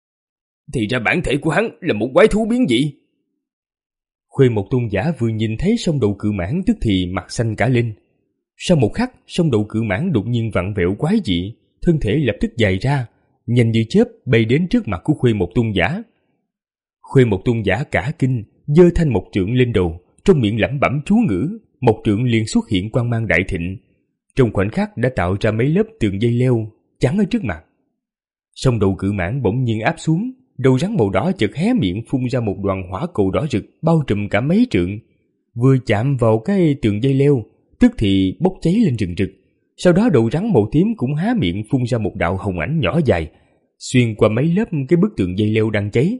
Thì ra bản thể của hắn là một quái thú biến dị. Khuê Một Tôn giả vừa nhìn thấy sông đầu cự mãng tức thì mặt xanh cả lên. Sau một khắc, sông đầu cự mãng đột nhiên vặn vẹo quái dị, thân thể lập tức dài ra, nhanh như chớp bay đến trước mặt của Khuê Một Tôn giả. Khuê Một Tôn giả cả kinh, giơ thanh mộc trượng lên đầu, trong miệng lẩm bẩm chú ngữ, mộc trượng liền xuất hiện quang mang đại thịnh, trong khoảnh khắc đã tạo ra mấy lớp tường dây leo chắn ở trước mặt. Sông đầu cự mãng bỗng nhiên áp xuống, đầu rắn màu đỏ chợt hé miệng phun ra một đoàn hỏa cầu đỏ rực bao trùm cả mấy trượng, vừa chạm vào cái tường dây leo, tức thì bốc cháy lên rừng rực. Sau đó đầu rắn màu tím cũng há miệng phun ra một đạo hồng ảnh nhỏ dài, xuyên qua mấy lớp cái bức tường dây leo đang cháy.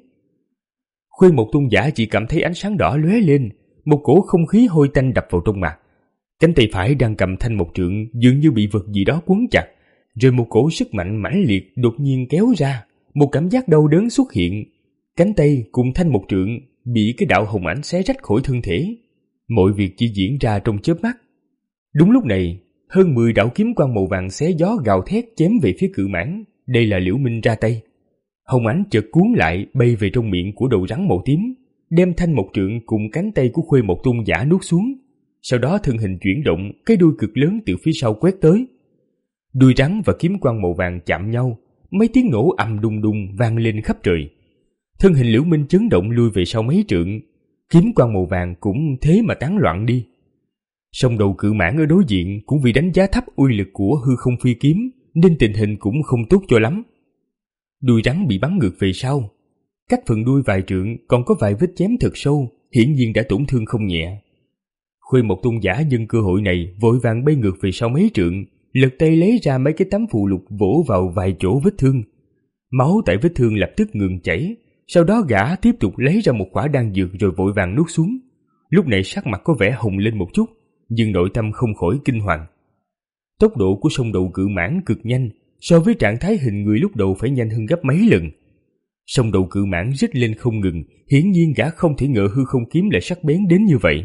Khuê Một Tôn giả chỉ cảm thấy ánh sáng đỏ lóe lên, một cổ không khí hôi tanh đập vào trong mặt. Cánh tay phải đang cầm thanh mộc trượng dường như bị vật gì đó quấn chặt, rồi một cổ sức mạnh mãnh liệt đột nhiên kéo ra, một cảm giác đau đớn xuất hiện. Cánh tay cùng thanh mộc trượng bị cái đạo hồng ảnh xé rách khỏi thân thể. Mọi việc chỉ diễn ra trong chớp mắt. Đúng lúc này, hơn mười đạo kiếm quang màu vàng xé gió gào thét chém về phía cự mãng. Đây là Liễu Minh ra tay. Hồng ảnh chợt cuốn lại bay về trong miệng của đầu rắn màu tím, đem thanh mộc trượng cùng cánh tay của Khuê Một Tôn giả nuốt xuống. Sau đó thân hình chuyển động, cái đuôi cực lớn từ phía sau quét tới. Đuôi rắn và kiếm quang màu vàng chạm nhau, mấy tiếng nổ ầm đùng đùng vang lên khắp trời. Thân hình Liễu Minh chấn động lui về sau mấy trượng, kiếm quang màu vàng cũng thế mà tán loạn đi. Song đầu cự mãng ở đối diện cũng vì đánh giá thấp uy lực của hư không phi kiếm, nên tình hình cũng không tốt cho lắm. Đuôi rắn bị bắn ngược về sau, cách phần đuôi vài trượng còn có vài vết chém thật sâu, hiển nhiên đã tổn thương không nhẹ. Khuê Một Tôn giả nhân cơ hội này vội vàng bay ngược về sau mấy trượng, lật tay lấy ra mấy cái tấm phù lục vỗ vào vài chỗ vết thương. Máu tại vết thương lập tức ngừng chảy, sau đó gã tiếp tục lấy ra một quả đan dược rồi vội vàng nuốt xuống. Lúc này sắc mặt có vẻ hồng lên một chút, nhưng nội tâm không khỏi kinh hoàng. Tốc độ của sông đầu cự mãng cực nhanh, so với trạng thái hình người lúc đầu phải nhanh hơn gấp mấy lần. Sông đầu cự mãng rít lên không ngừng, hiển nhiên gã không thể ngờ hư không kiếm lại sắc bén đến như vậy.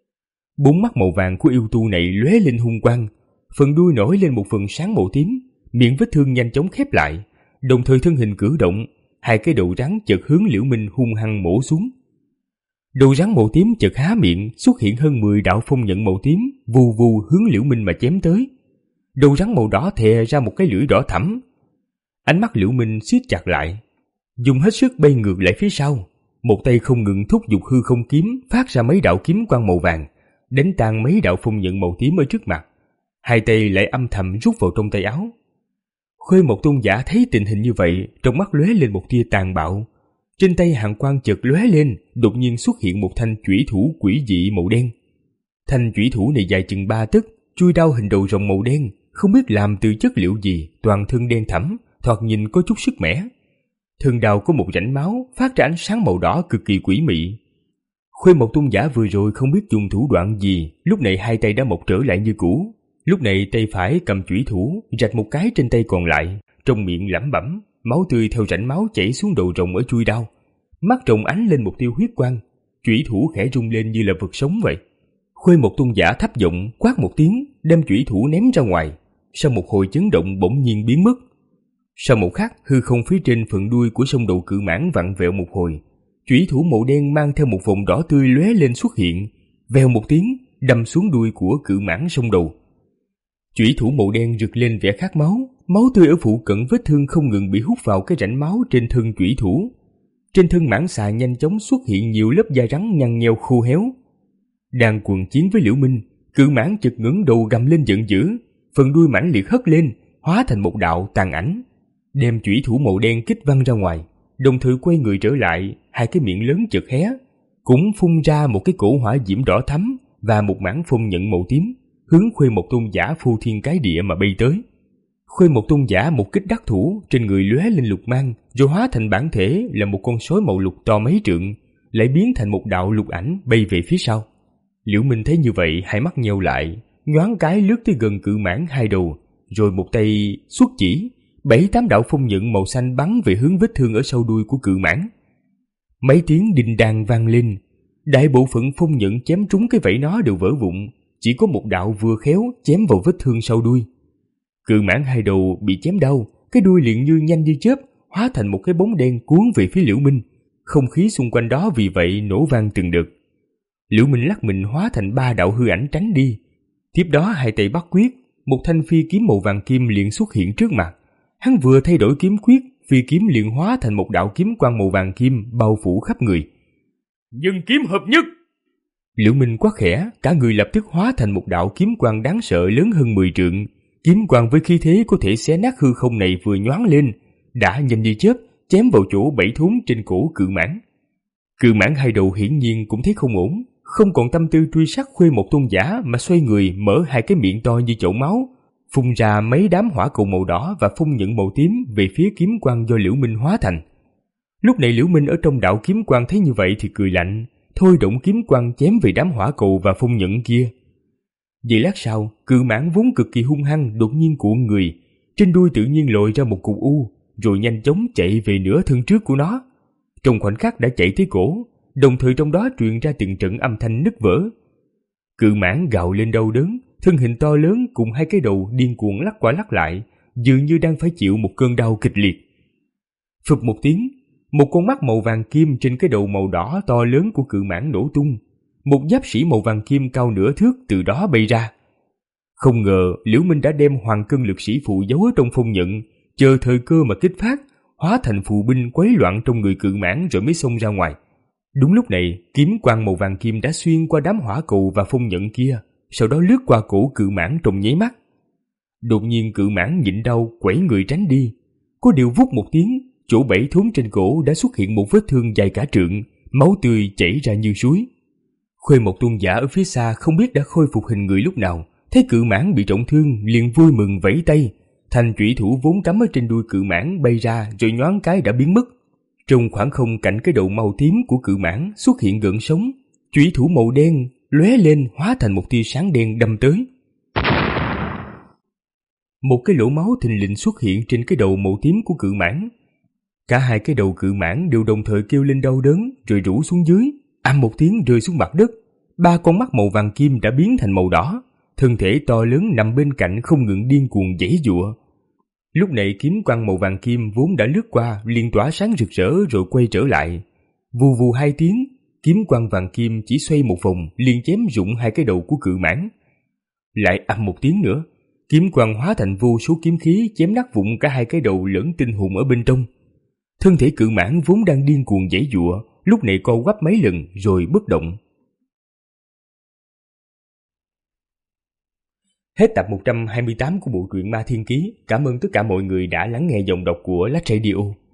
Bốn mắt màu vàng của yêu tu này lóe lên hung quang, phần đuôi nổi lên một phần sáng màu tím, miệng vết thương nhanh chóng khép lại, đồng thời thân hình cử động, hai cái đầu rắn chợt hướng Liễu Minh hung hăng mổ xuống. Đầu rắn màu tím chợt há miệng, xuất hiện hơn mười đạo phong nhận màu tím, vù vù hướng Liễu Minh mà chém tới. Đầu rắn màu đỏ thè ra một cái lưỡi đỏ thẫm. Ánh mắt Liễu Minh siết chặt lại, dùng hết sức bay ngược lại phía sau, một tay không ngừng thúc giục hư không kiếm phát ra mấy đạo kiếm quang màu vàng, đánh tan mấy đạo phong nhận màu tím ở trước mặt. Hai tay lại âm thầm rút vào trong tay áo. Khuê Một Tôn giả thấy tình hình như vậy, trong mắt lóe lên một tia tàn bạo. Trên tay hàn quang chợt lóe lên, đột nhiên xuất hiện một thanh chủy thủ quỷ dị màu đen. Thanh chủy thủ này dài chừng ba tấc, chui đao hình đầu rồng màu đen, không biết làm từ chất liệu gì, toàn thân đen thẫm, thoạt nhìn có chút sức mẻ. Thân đao có một rãnh máu phát ra ánh sáng màu đỏ cực kỳ quỷ mị. Khuê Mộc Tôn giả vừa rồi không biết dùng thủ đoạn gì, lúc này hai tay đã mọc trở lại như cũ. Lúc này tay phải cầm chủy thủ, rạch một cái trên tay còn lại, trong miệng lẩm bẩm, máu tươi theo rãnh máu chảy xuống đầu rồng ở chuôi đao. Mắt rồng ánh lên một tia huyết quang, chủy thủ khẽ rung lên như là vật sống vậy. Khuê Mộc Tôn giả thấp giọng quát một tiếng, đem chủy thủ ném ra ngoài. Sau một hồi chấn động bỗng nhiên biến mất. Sau một khắc, hư không phía trên phần đuôi của sông đầu cự mãng vặn vẹo một hồi. Chủy thủ màu đen mang theo một vòng đỏ tươi lóe lên xuất hiện, vèo một tiếng đâm xuống đuôi của cự mãng sông đầu. Chủy thủ màu đen rực lên vẻ khát máu, máu tươi ở phụ cận vết thương không ngừng bị hút vào cái rãnh máu trên thân chủy thủ. Trên thân mãng xà nhanh chóng xuất hiện nhiều lớp da rắn nhăn nheo khô héo. Đang quần chiến với Liễu Minh, cự mãng chợt ngẩng đầu gầm lên giận dữ, phần đuôi mãnh liệt hất lên, hóa thành một đạo tàn ảnh, đem chủy thủ màu đen kích văng ra ngoài, đồng thời quay người trở lại, hai cái miệng lớn chợt hé, cũng phun ra một cái cổ hỏa diễm đỏ thắm và một mảng phong nhận màu tím, hướng Khuê Mộc Tôn giả phô thiên cái địa mà bay tới. Khuê Mộc Tôn giả một kích đắc thủ, trên người lóe lên lục mang, rồi hóa thành bản thể là một con sói màu lục to mấy trượng, lại biến thành một đạo lục ảnh bay về phía sau. Liễu Minh thấy như vậy, hai mắt nheo lại, nhoáng cái lướt tới gần cự mãng hai đầu, rồi một tay xuất chỉ, bảy tám đạo phong nhận màu xanh bắn về hướng vết thương ở sau đuôi của cự mãng. Mấy tiếng đinh đàn vang lên, đại bộ phận phong nhận chém trúng cái vảy nó đều vỡ vụn, chỉ có một đạo vừa khéo chém vào vết thương sau đuôi. Cự mãng hai đầu bị chém đau, cái đuôi liền như nhanh như chớp hóa thành một cái bóng đen cuốn về phía Liễu Minh, không khí xung quanh đó vì vậy nổ vang từng đợt. Liễu Minh lắc mình hóa thành ba đạo hư ảnh tránh đi. Tiếp đó hai tay bắt quyết, một thanh phi kiếm màu vàng kim liền xuất hiện trước mặt. Hắn vừa thay đổi kiếm quyết, phi kiếm liền hóa thành một đạo kiếm quang màu vàng kim bao phủ khắp người. Nhân kiếm hợp nhất! Liễu Minh quát khẽ, cả người lập tức hóa thành một đạo kiếm quang đáng sợ lớn hơn mười trượng. Kiếm quang với khí thế có thể xé nát hư không này vừa nhoáng lên, đã nhanh như chớp chém vào chỗ bảy thốn trên cổ cự mãng. Cự mãng hai đầu hiển nhiên cũng thấy không ổn, không còn tâm tư truy sát Khuê Mộc Tôn giả mà xoay người mở hai cái miệng to như chậu máu, phun ra mấy đám hỏa cầu màu đỏ và phun những màu tím về phía kiếm quang do Liễu Minh hóa thành. Lúc này Liễu Minh ở trong đạo kiếm quang thấy như vậy thì cười lạnh, thôi động kiếm quang chém về đám hỏa cầu và phun những kia. Vậy lát sau, cự mãng vốn cực kỳ hung hăng đột nhiên cuộn người, trên đuôi tự nhiên lồi ra một cục u, rồi nhanh chóng chạy về nửa thân trước của nó. Trong khoảnh khắc đã chạy tới cổ, đồng thời trong đó truyền ra từng trận âm thanh nứt vỡ. Cự mãng gào lên đau đớn, thân hình to lớn cùng hai cái đầu điên cuồng lắc qua lắc lại, dường như đang phải chịu một cơn đau kịch liệt. Phụp một tiếng, một con mắt màu vàng kim trên cái đầu màu đỏ to lớn của cự mãng nổ tung. Một giáp sĩ màu vàng kim cao nửa thước từ đó bay ra. Không ngờ Liễu Minh đã đem hoàng cân lực sĩ phụ giấu ở trong phong nhận, chờ thời cơ mà kích phát, hóa thành phù binh quấy loạn trong người cự mãng rồi mới xông ra ngoài. Đúng lúc này, kiếm quang màu vàng kim đã xuyên qua đám hỏa cầu và phong nhận kia, sau đó lướt qua cổ cự mãng trong nháy mắt. Đột nhiên cự mãng nhịn đau quẩy người tránh đi. Có điều vút một tiếng, chỗ bảy thốn trên cổ đã xuất hiện một vết thương dài cả trượng, máu tươi chảy ra như suối. Khuê Mộc Tôn giả ở phía xa không biết đã khôi phục hình người lúc nào, thấy cự mãng bị trọng thương liền vui mừng vẫy tay, thanh chủy thủ vốn cắm ở trên đuôi cự mãng bay ra rồi nhoáng cái đã biến mất. Trong khoảng không cạnh cái đầu màu tím của cự mãng xuất hiện gợn sóng, chủy thủ màu đen lóe lên hóa thành một tia sáng đen đâm tới. Một cái lỗ máu thình lình xuất hiện trên cái đầu màu tím của cự mãng. Cả hai cái đầu cự mãng đều đồng thời kêu lên đau đớn rồi rũ xuống dưới, ầm một tiếng rơi xuống mặt đất. Ba con mắt màu vàng kim đã biến thành màu đỏ, thân thể to lớn nằm bên cạnh không ngừng điên cuồng giãy giụa. Lúc này kiếm quang màu vàng kim vốn đã lướt qua liền tỏa sáng rực rỡ rồi quay trở lại. Vù vù hai tiếng, kiếm quang vàng kim chỉ xoay một vòng liền chém rụng hai cái đầu của cự mãng. Lại ầm một tiếng nữa, kiếm quang hóa thành vô số kiếm khí chém nát vụn cả hai cái đầu lẫn tinh hồn ở bên trong. Thân thể cự mãng vốn đang điên cuồng giãy giụa, lúc này co quắp mấy lần rồi bất động. Hết tập một trăm hai mươi tám của bộ truyện Ma Thiên Ký. Cảm ơn tất cả mọi người đã lắng nghe giọng đọc của Lách Radio.